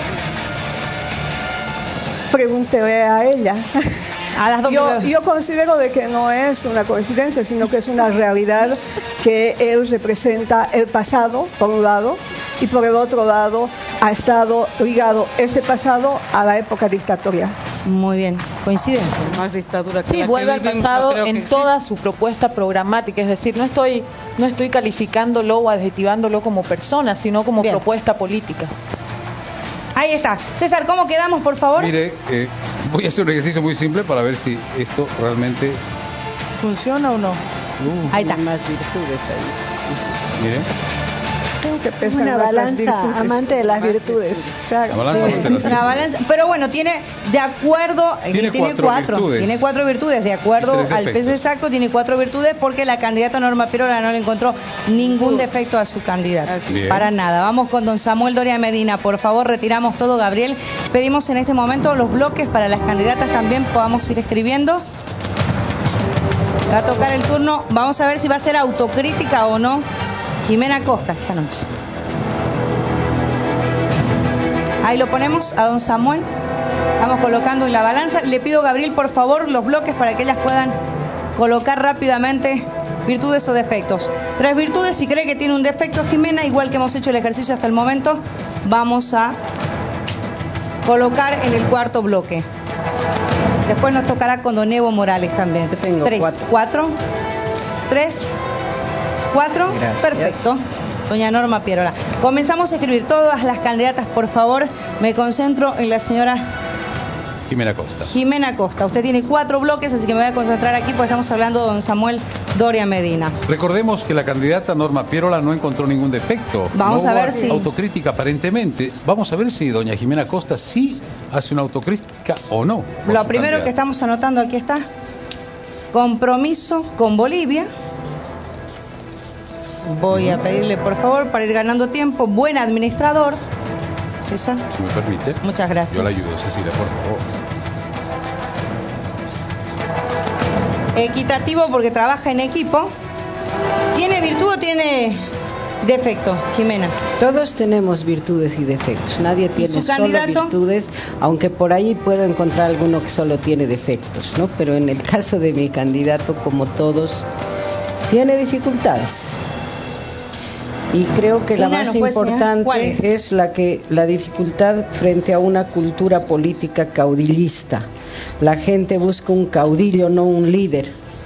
Pregúntele a ella. A las dos yo, yo considero de que no es una coincidencia, sino que es una realidad que él representa el pasado, por un lado, y por el otro lado ha estado ligado ese pasado a la época dictatorial. Muy bien, coincidencia. Más dictadura que sí, la vuelve que al pasado no en toda su propuesta programática, es decir, no estoy no estoy calificándolo o adjetivándolo como persona, sino como bien. propuesta política. Ahí está. César, ¿cómo quedamos, por favor? Mire, eh, voy a hacer un ejercicio muy simple para ver si esto realmente... ¿Funciona o no? Uh, ahí está. Más virtudes ahí. Miren. Que pesan Una más las balanza virtudes. amante de las virtudes. La balanza Sí, no te la una balanza, pero bueno, tiene de acuerdo, Tiene cuatro cuatro, virtudes. tiene cuatro virtudes, de acuerdo Y tres al defectos. peso exacto, tiene cuatro virtudes porque la candidata Norma Pirola no le encontró ningún defecto a su candidata, Bien. para nada. Vamos con don Samuel Doria Medina, por favor, retiramos todo, Gabriel. Pedimos en este momento los bloques para las candidatas también, podamos ir escribiendo. Va a tocar el turno, vamos a ver si va a ser autocrítica o no Jimena Costa esta noche. Ahí lo ponemos a don Samuel. Vamos colocando en la balanza. Le pido, Gabriel, por favor, los bloques para que ellas puedan colocar rápidamente virtudes o defectos. Tres virtudes, si cree que tiene un defecto Jimena, igual que hemos hecho el ejercicio hasta el momento, vamos a colocar en el cuarto bloque. Después nos tocará con don Evo Morales también. Yo tengo Tres, cuatro. cuatro, tres, cuatro, Gracias. perfecto. Doña Norma Pirola. Comenzamos a escribir todas las candidatas, por favor. Me concentro en la señora Jimena Costa. Jimena Costa. Usted tiene cuatro bloques, así que me voy a concentrar aquí porque estamos hablando de don Samuel Doria Medina. Recordemos que la candidata Norma Pirola no encontró ningún defecto. Vamos no a hubo ver si- autocrítica aparentemente. Vamos a ver si doña Jimena Costa sí hace una autocrítica o no. por Lo su primero candidata. que estamos anotando aquí está: compromiso con Bolivia. Voy a pedirle, por favor, para ir ganando tiempo, buen administrador. César. Si me permite. Muchas gracias. Yo la ayudo, Cecilia, por favor. Equitativo porque trabaja en equipo. ¿Tiene virtud o tiene defecto, Jimena? Todos tenemos virtudes y defectos. Nadie tiene su solo candidato? virtudes, aunque por ahí puedo encontrar alguno que solo tiene defectos, ¿no? Pero en el caso de mi candidato, como todos, tiene dificultades. Y creo que la Una, más ¿nos puede señalar importante cuáles? es la que la dificultad frente a una cultura política caudillista. La gente busca un caudillo, no un líder.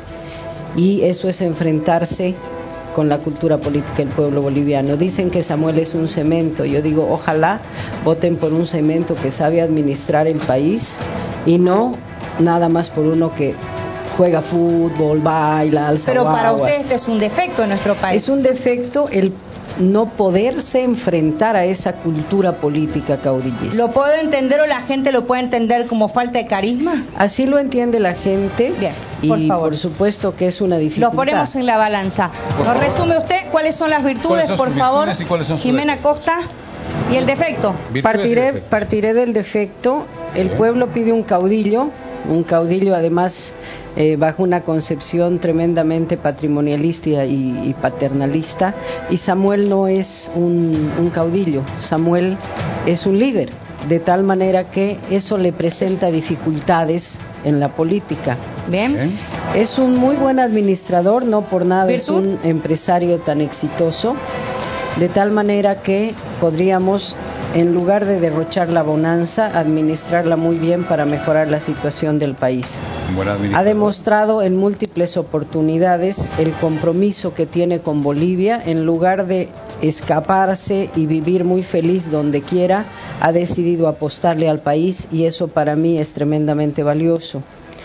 Y eso es enfrentarse con la cultura política del pueblo boliviano. Dicen que Samuel es un cemento. Yo digo, ojalá voten por un cemento que sabe administrar el país y no nada más por uno que juega fútbol, baila, alza Pero para guaguas. usted este es un defecto en nuestro país. Es un defecto el no poderse enfrentar a esa cultura política caudillista. ¿Lo puedo entender o la gente lo puede entender como falta de carisma? Así lo entiende la gente. Bien, y por favor. por supuesto que es una dificultad. Lo ponemos en la balanza. Por ¿Nos favor. resume usted cuáles son las virtudes, ¿Cuáles son por sus favor? virtudes y cuáles son sus Jimena Costa. ¿Y el defecto? Virtudes y Partiré, defectos. partiré del defecto. El pueblo pide un caudillo, un caudillo además eh, bajo una concepción tremendamente patrimonialista y, y paternalista, y Samuel no es un, un caudillo, Samuel es un líder, de tal manera que eso le presenta dificultades en la política. Bien. Bien. Es un muy buen administrador, no por nada es ¿Virtud? un empresario tan exitoso, de tal manera que podríamos, en lugar de derrochar la bonanza, administrarla muy bien para mejorar la situación del país. Un buen Ha administrador. demostrado en múltiples oportunidades el compromiso que tiene con Bolivia. En lugar de escaparse y vivir muy feliz donde quiera, ha decidido apostarle al país y eso para mí es tremendamente valioso.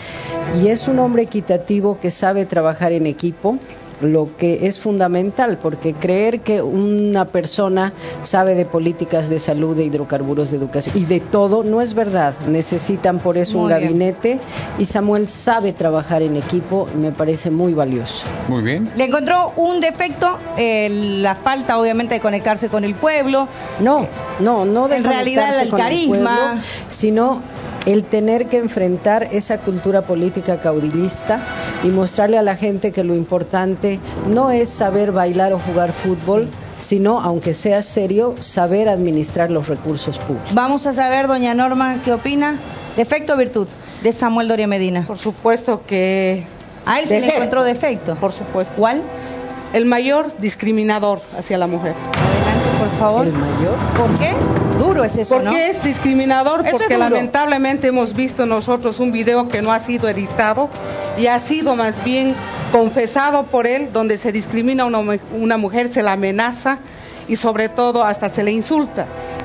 Y es un hombre equitativo que sabe trabajar en equipo, lo que es fundamental, porque creer que una persona sabe de políticas de salud, de hidrocarburos, de educación y de todo no es verdad. Necesitan por eso Muy un bien. gabinete y Samuel sabe trabajar en equipo y me parece muy valioso. Muy bien. Le encontró un defecto, eh, la falta obviamente de conectarse con el pueblo. No, no, no de En realidad, conectarse el con carisma. pueblo, sino el tener que enfrentar esa cultura política caudillista y mostrarle a la gente que lo importante no es saber bailar o jugar fútbol, sino, aunque sea serio, saber administrar los recursos públicos. Vamos a saber, doña Norma, ¿qué opina? ¿Defecto o virtud de Samuel Doria Medina? Por supuesto que... A él se le Defecto. encontró defecto. Por supuesto. ¿Cuál? El mayor discriminador hacia la mujer. Adelante, por favor. El mayor. ¿Por qué? Duro es eso, ¿Por ¿no? qué es discriminador? Eso Porque es duro. lamentablemente hemos visto nosotros un video que no ha sido editado y ha sido más bien confesado por él, donde se discrimina a una, mu- una mujer, se la amenaza y sobre todo hasta se le insulta.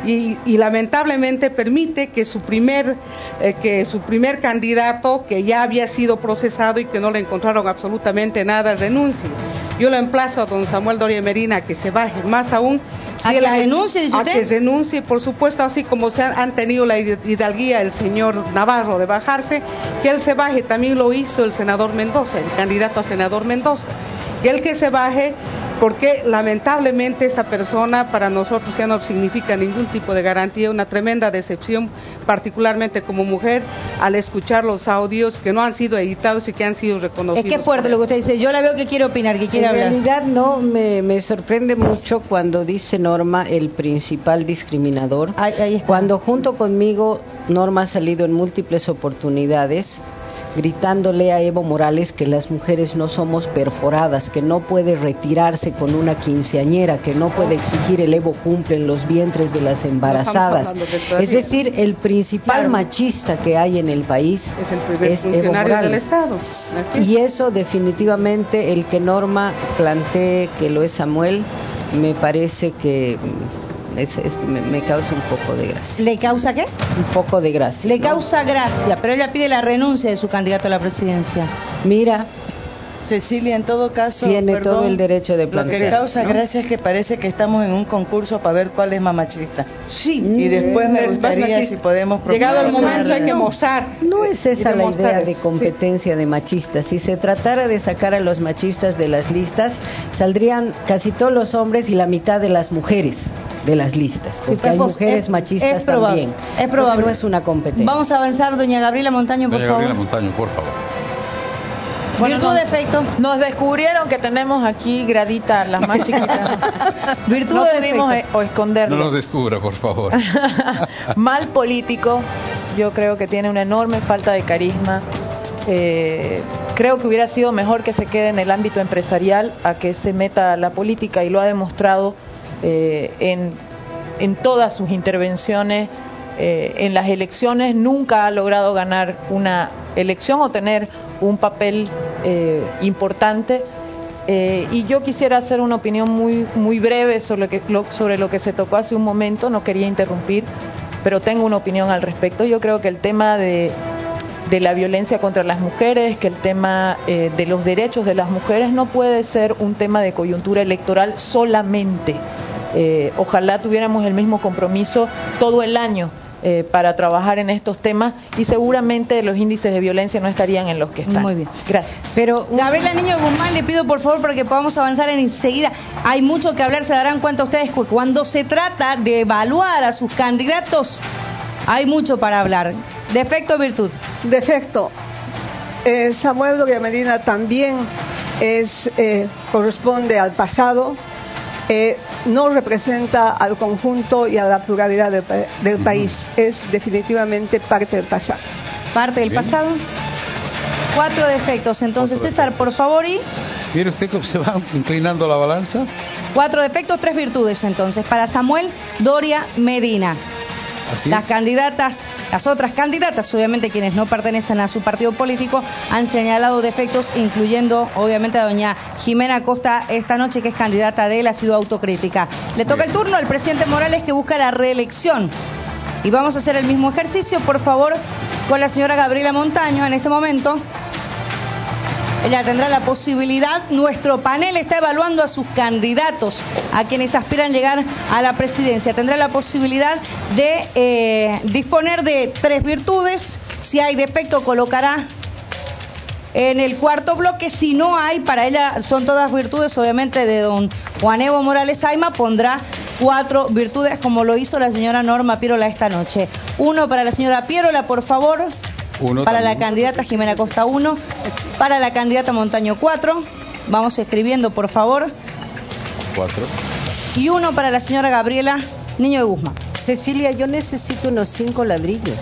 y, y lamentablemente permite que su primer eh, que su primer candidato, que ya había sido procesado y que no le encontraron absolutamente nada, renuncie. Yo lo emplazo a don Samuel Doria Medina que se baje, más aún ¿A que renuncie, dice usted? A que renuncie, por supuesto, así como se han, han tenido la hidalguía el señor Navarro de bajarse, que él se baje. También lo hizo el senador Mendoza, el candidato a senador Mendoza. Que él que se baje, porque lamentablemente esta persona para nosotros ya no significa ningún tipo de garantía, una tremenda decepción, particularmente como mujer, al escuchar los audios que no han sido editados y que han sido reconocidos. Es que es fuerte lo que usted dice. Yo la veo que quiere opinar, que quiere en hablar. En realidad no, me, me sorprende mucho cuando dice Norma el principal discriminador. Ahí, ahí está. Cuando junto conmigo Norma ha salido en múltiples oportunidades gritándole a Evo Morales que las mujeres no somos perforadas, que no puede retirarse con una quinceañera, que no puede exigir el Evo cumple en los vientres de las embarazadas. No es decir, el principal claro. machista que hay en el país es, el primer es Evo Morales. Del Estado. Y eso definitivamente, el que Norma plantee que lo es Samuel, me parece que Es, es, me, me causa un poco de gracia. ¿Le causa qué? Un poco de gracia. Le ¿no? causa gracia, pero ella pide la renuncia de su candidato a la presidencia. Mira, Cecilia, en todo caso, tiene perdón, todo el derecho de plantear. Lo que causa ¿no? gracia es que parece que estamos en un concurso para ver cuál es más machista. Sí. Y después me es gustaría si podemos... Llegado el momento hay que mostrar. No es esa la idea de competencia sí. de machistas. Si se tratara de sacar a los machistas de las listas, saldrían casi todos los hombres y la mitad de las mujeres de las listas, porque sí, hay mujeres es, machistas es probable, también. Es probable. No es una competencia. Vamos a avanzar, doña Gabriela Montaño, por doña favor. Gabriela Montaño, por favor. Bueno, virtud, defecto. Nos descubrieron que tenemos aquí graditas, las más chiquitas. Virtud, no defecto. pudimos e o esconderlo. No nos descubra, por favor. Mal político, yo creo que tiene una enorme falta de carisma. Eh, creo que hubiera sido mejor que se quede en el ámbito empresarial a que se meta a la política, y lo ha demostrado eh, en, en todas sus intervenciones. Eh, en las elecciones nunca ha logrado ganar una elección o tener un papel eh, importante, eh, y yo quisiera hacer una opinión muy muy breve sobre lo, que, lo, sobre lo que se tocó hace un momento. No quería interrumpir, pero tengo una opinión al respecto. Yo creo que el tema de, de la violencia contra las mujeres, que el tema eh, de los derechos de las mujeres no puede ser un tema de coyuntura electoral solamente. Eh, ojalá tuviéramos el mismo compromiso todo el año Eh, para trabajar en estos temas, y seguramente los índices de violencia no estarían en los que están. Muy bien. Gracias. Pero Gabriela Niño Guzmán, le pido por favor para que podamos avanzar enseguida. Hay mucho que hablar, se darán cuenta ustedes, cuando se trata de evaluar a sus candidatos, hay mucho para hablar. ¿Defecto o virtud? Defecto. Eh, Samuel Doria Medina también es eh, corresponde al pasado. Eh, no representa al conjunto y a la pluralidad del, del país. Es definitivamente parte del pasado. Parte del Bien. pasado. Cuatro defectos. Entonces, Cuatro César, defectos. por favor, y... ¿Mire usted cómo se va inclinando la balanza? Cuatro defectos, tres virtudes, entonces, para Samuel Doria Medina. Así Las es. candidatas, las otras candidatas, obviamente quienes no pertenecen a su partido político, han señalado defectos, incluyendo obviamente a doña Jimena Costa esta noche, que es candidata de él, ha sido autocrítica. Le toca Bien. el turno al presidente Morales, que busca la reelección. Y vamos a hacer el mismo ejercicio, por favor, con la señora Gabriela Montaño en este momento. Ella tendrá la posibilidad, nuestro panel está evaluando a sus candidatos, a quienes aspiran llegar a la presidencia. Tendrá la posibilidad de eh, disponer de tres virtudes. Si hay defecto, colocará en el cuarto bloque. Si no hay, para ella son todas virtudes, obviamente, de don Juan Evo Morales Ayma, pondrá cuatro virtudes, como lo hizo la señora Norma Pirola esta noche. Uno para la señora Pirola, por favor. Uno Para también. la candidata Jimena Costa, uno. Para la candidata Montaño, cuatro. Vamos escribiendo, por favor. Cuatro. Y uno para la señora Gabriela Niño de Guzmán. Cecilia, yo necesito unos cinco ladrillos.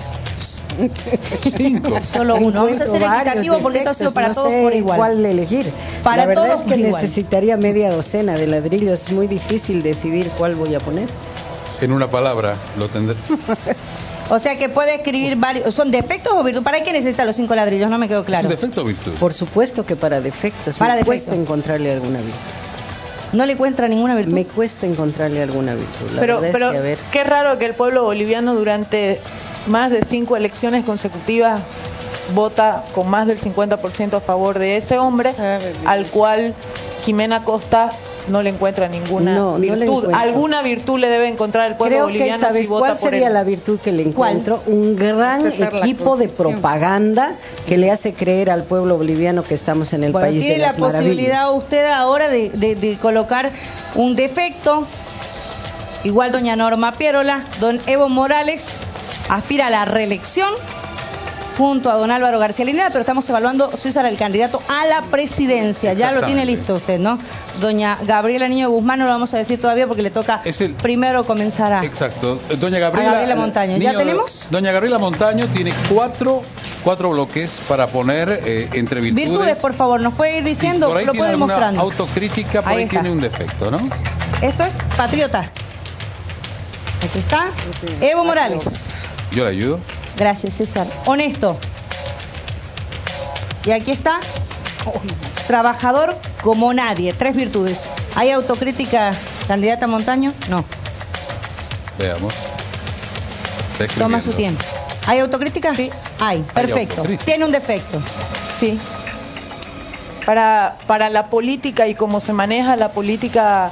Cinco. Solo uno. Vamos a hacer equitativo porque esto ha sido para no todos sé por igual. ¿Cuál elegir? Para La verdad todos es que por igual. necesitaría media docena de ladrillos. Es muy difícil decidir cuál voy a poner. En una palabra lo tendré. O sea que puede escribir varios. ¿Son defectos o virtudes? ¿Para qué necesita los cinco ladrillos? No me quedó claro. ¿Es defecto o virtud? Por supuesto que para defectos. Para me defecto. cuesta encontrarle alguna virtud. ¿No le encuentra ninguna virtud? Me cuesta encontrarle alguna virtud. La pero verdad pero es que, a ver, qué raro que el pueblo boliviano durante más de cinco elecciones consecutivas vota con más del cincuenta por ciento a favor de ese hombre, al cual Jimena Costa no le encuentra ninguna no, virtud. No alguna virtud le debe encontrar el pueblo Creo boliviano que, ¿sabes si vota cuál por sería él? la virtud que le encuentro? ¿Cuál? Un gran Respetar la equipo de Constitución. propaganda que le hace creer al pueblo boliviano que estamos en el Bueno, país tiene de la las maravillas. posibilidad usted ahora de, de, de colocar un defecto. Igual doña Norma Pierola, don Evo Morales aspira a la reelección junto a don Álvaro García Linera, pero estamos evaluando si será el candidato a la presidencia. Ya lo tiene listo usted, ¿no? Doña Gabriela Niño de Guzmán no lo vamos a decir todavía porque le toca el... primero comenzar a... Exacto. Doña Gabriela, a Gabriela Montaño. ¿Ya Niño, tenemos? Doña Gabriela Montaño tiene cuatro, cuatro bloques para poner eh, entre virtudes. Virtudes, por favor, nos puede ir diciendo, por ahí lo tiene puede ir alguna mostrando. autocrítica, por ahí, Ahí ahí está. tiene un defecto, ¿no? Esto es patriota. Aquí está. Evo Morales. Yo le ayudo. Gracias, César. Honesto. Y aquí está. Trabajador como nadie. Tres virtudes. ¿Hay autocrítica, candidata Montaño? No. Veamos. Está Toma su escribiendo. tiempo. ¿Hay autocrítica? Sí. Hay. Perfecto. autocrítica. Tiene un defecto. Sí. Para, para la política y cómo se maneja la política,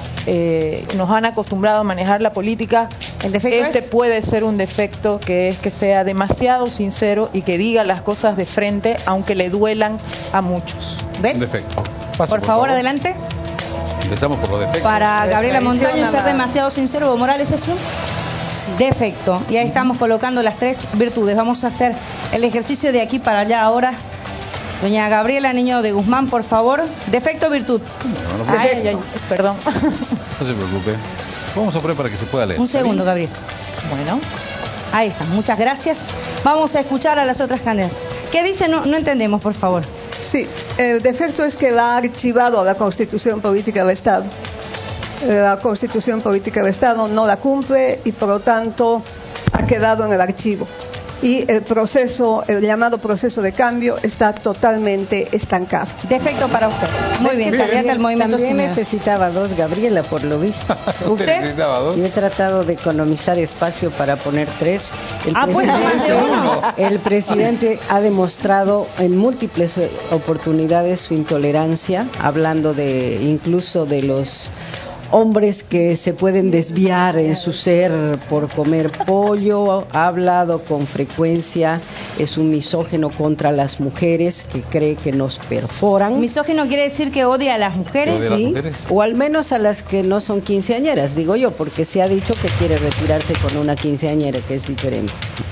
eh, nos han acostumbrado a manejar la política. ¿El defecto este es? puede ser un defecto, que es que sea demasiado sincero y que diga las cosas de frente, aunque le duelan a muchos. ¿Ven? Un defecto. Pase, Por, por favor, adelante. Empezamos por los defectos. Para Gabriela Montaño, ser Menciona la- demasiado sincero, Evo Morales es un defecto. Y ahí estamos colocando las tres virtudes. Vamos a hacer el ejercicio de aquí para allá ahora. Doña Gabriela Niño de Guzmán, por favor. Defecto o virtud. No, no, Ay, ay, ay, perdón. no se preocupe. Vamos a poner para que se pueda leer. Un segundo, Gabriel. Bueno, ahí está. Muchas gracias. Vamos a escuchar a las otras candidatas. ¿Qué dice? No, no entendemos, por favor. Sí, el defecto es que va archivado a la Constitución Política del Estado. Eh, La Constitución Política del Estado no la cumple y por lo tanto ha quedado en el archivo. Y el proceso, el llamado proceso de cambio, está totalmente estancado. Defecto para usted. Muy bien, candidata al Movimiento También Sin Miedo. necesitaba dos, Gabriela, por lo visto. ¿Usted? Necesitaba dos. Yo he tratado de economizar espacio para poner tres. El Ah, pues, más de uno. el presidente ha demostrado en múltiples oportunidades su intolerancia, hablando de incluso de los hombres que se pueden desviar en su ser por comer pollo. Ha hablado con frecuencia, es un misógino contra las mujeres que cree que nos perforan. Misógino quiere decir que odia a las mujeres. Odia a las Sí, mujeres. o al menos a las que no son quinceañeras, digo yo, porque se ha dicho que quiere retirarse con una quinceañera, que es diferente.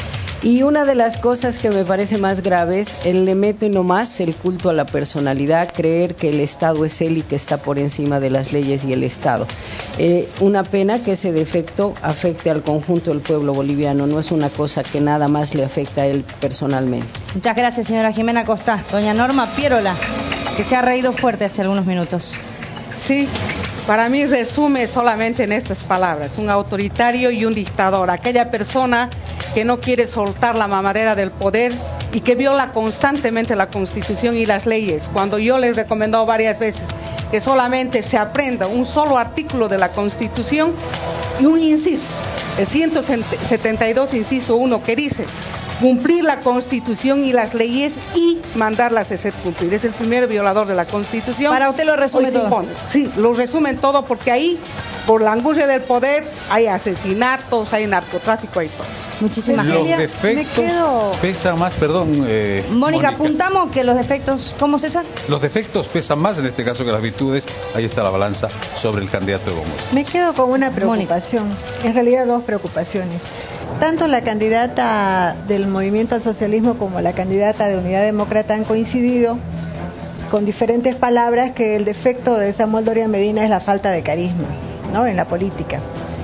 Y una de las cosas que me parece más graves, él le mete nomás el culto a la personalidad, creer que el Estado es él y que está por encima de las leyes y el Estado. Eh, una pena que ese defecto afecte al conjunto del pueblo boliviano, no es una cosa que nada más le afecta a él personalmente. Muchas gracias, señora Jimena Costa. Doña Norma Pierola, que se ha reído fuerte hace algunos minutos. Sí, para mí resume solamente en estas palabras, un autoritario y un dictador, aquella persona que no quiere soltar la mamadera del poder y que viola constantemente la Constitución y las leyes, cuando yo les he recomendado varias veces que solamente se aprenda un solo artículo de la Constitución y un inciso, el ciento setenta y dos inciso uno, que dice cumplir la Constitución y las leyes y mandarlas a hacer cumplir. Es el primer violador de la Constitución. Para usted lo resume Hoy se todo. impone. Sí, lo resumen todo porque ahí, por la angustia del poder, hay asesinatos, hay narcotráfico, hay todo. Muchísimas Los gracias. defectos Me quedo... pesan más, perdón. Eh, Mónica, apuntamos que los defectos, ¿cómo, César? Los defectos pesan más en este caso que las virtudes. Ahí está la balanza sobre el candidato Evo Morales. Me quedo con una preocupación, en realidad dos preocupaciones. Tanto la candidata del Movimiento al Socialismo como la candidata de Unidad Demócrata han coincidido con diferentes palabras que el defecto de Samuel Doria Medina es la falta de carisma, ¿no?, en la política.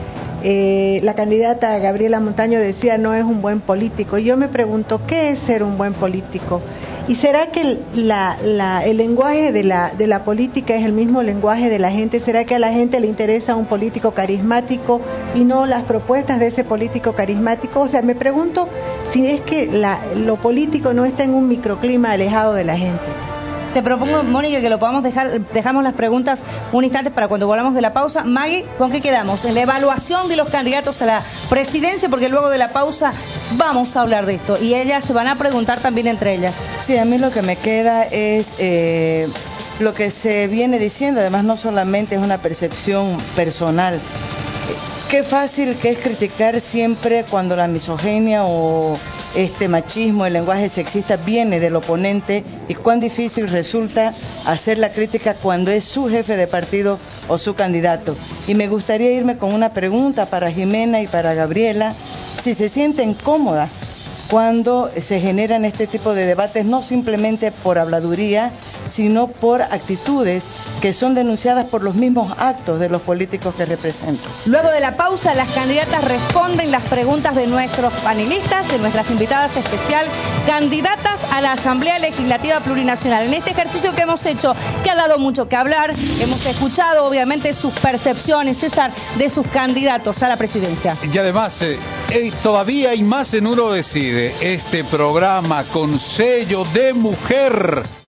Eh, la candidata Gabriela Montaño decía no es un buen político. Yo me pregunto, ¿qué es ser un buen político? ¿Y será que el, la, la, el lenguaje de la, de la política es el mismo lenguaje de la gente? ¿Será que a la gente le interesa un político carismático y no las propuestas de ese político carismático? O sea, me pregunto si es que la, lo político no está en un microclima alejado de la gente. Te propongo, Mónica, que lo podamos dejar, dejamos las preguntas un instante para cuando volvamos de la pausa. Maggie, ¿con qué quedamos? En la evaluación de los candidatos a la presidencia, porque luego de la pausa vamos a hablar de esto y ellas se van a preguntar también entre ellas. Sí, a mí lo que me queda es eh, lo que se viene diciendo, además no solamente es una percepción personal. Qué fácil que es criticar siempre cuando la misoginia o este machismo, el lenguaje sexista viene del oponente, y cuán difícil resulta hacer la crítica cuando es su jefe de partido o su candidato. Y me gustaría irme con una pregunta para Jimena y para Gabriela, si se sienten cómodas cuando se generan este tipo de debates, no simplemente por habladuría, sino por actitudes que son denunciadas por los mismos actos de los políticos que representan. Luego de la pausa, las candidatas responden las preguntas de nuestros panelistas, de nuestras invitadas especiales, candidatas a la Asamblea Legislativa Plurinacional. En este ejercicio que hemos hecho, que ha dado mucho que hablar, hemos escuchado obviamente sus percepciones, César, de sus candidatos a la presidencia. Y además, eh, eh, todavía hay más en Uno Decide, este programa con sello de mujer.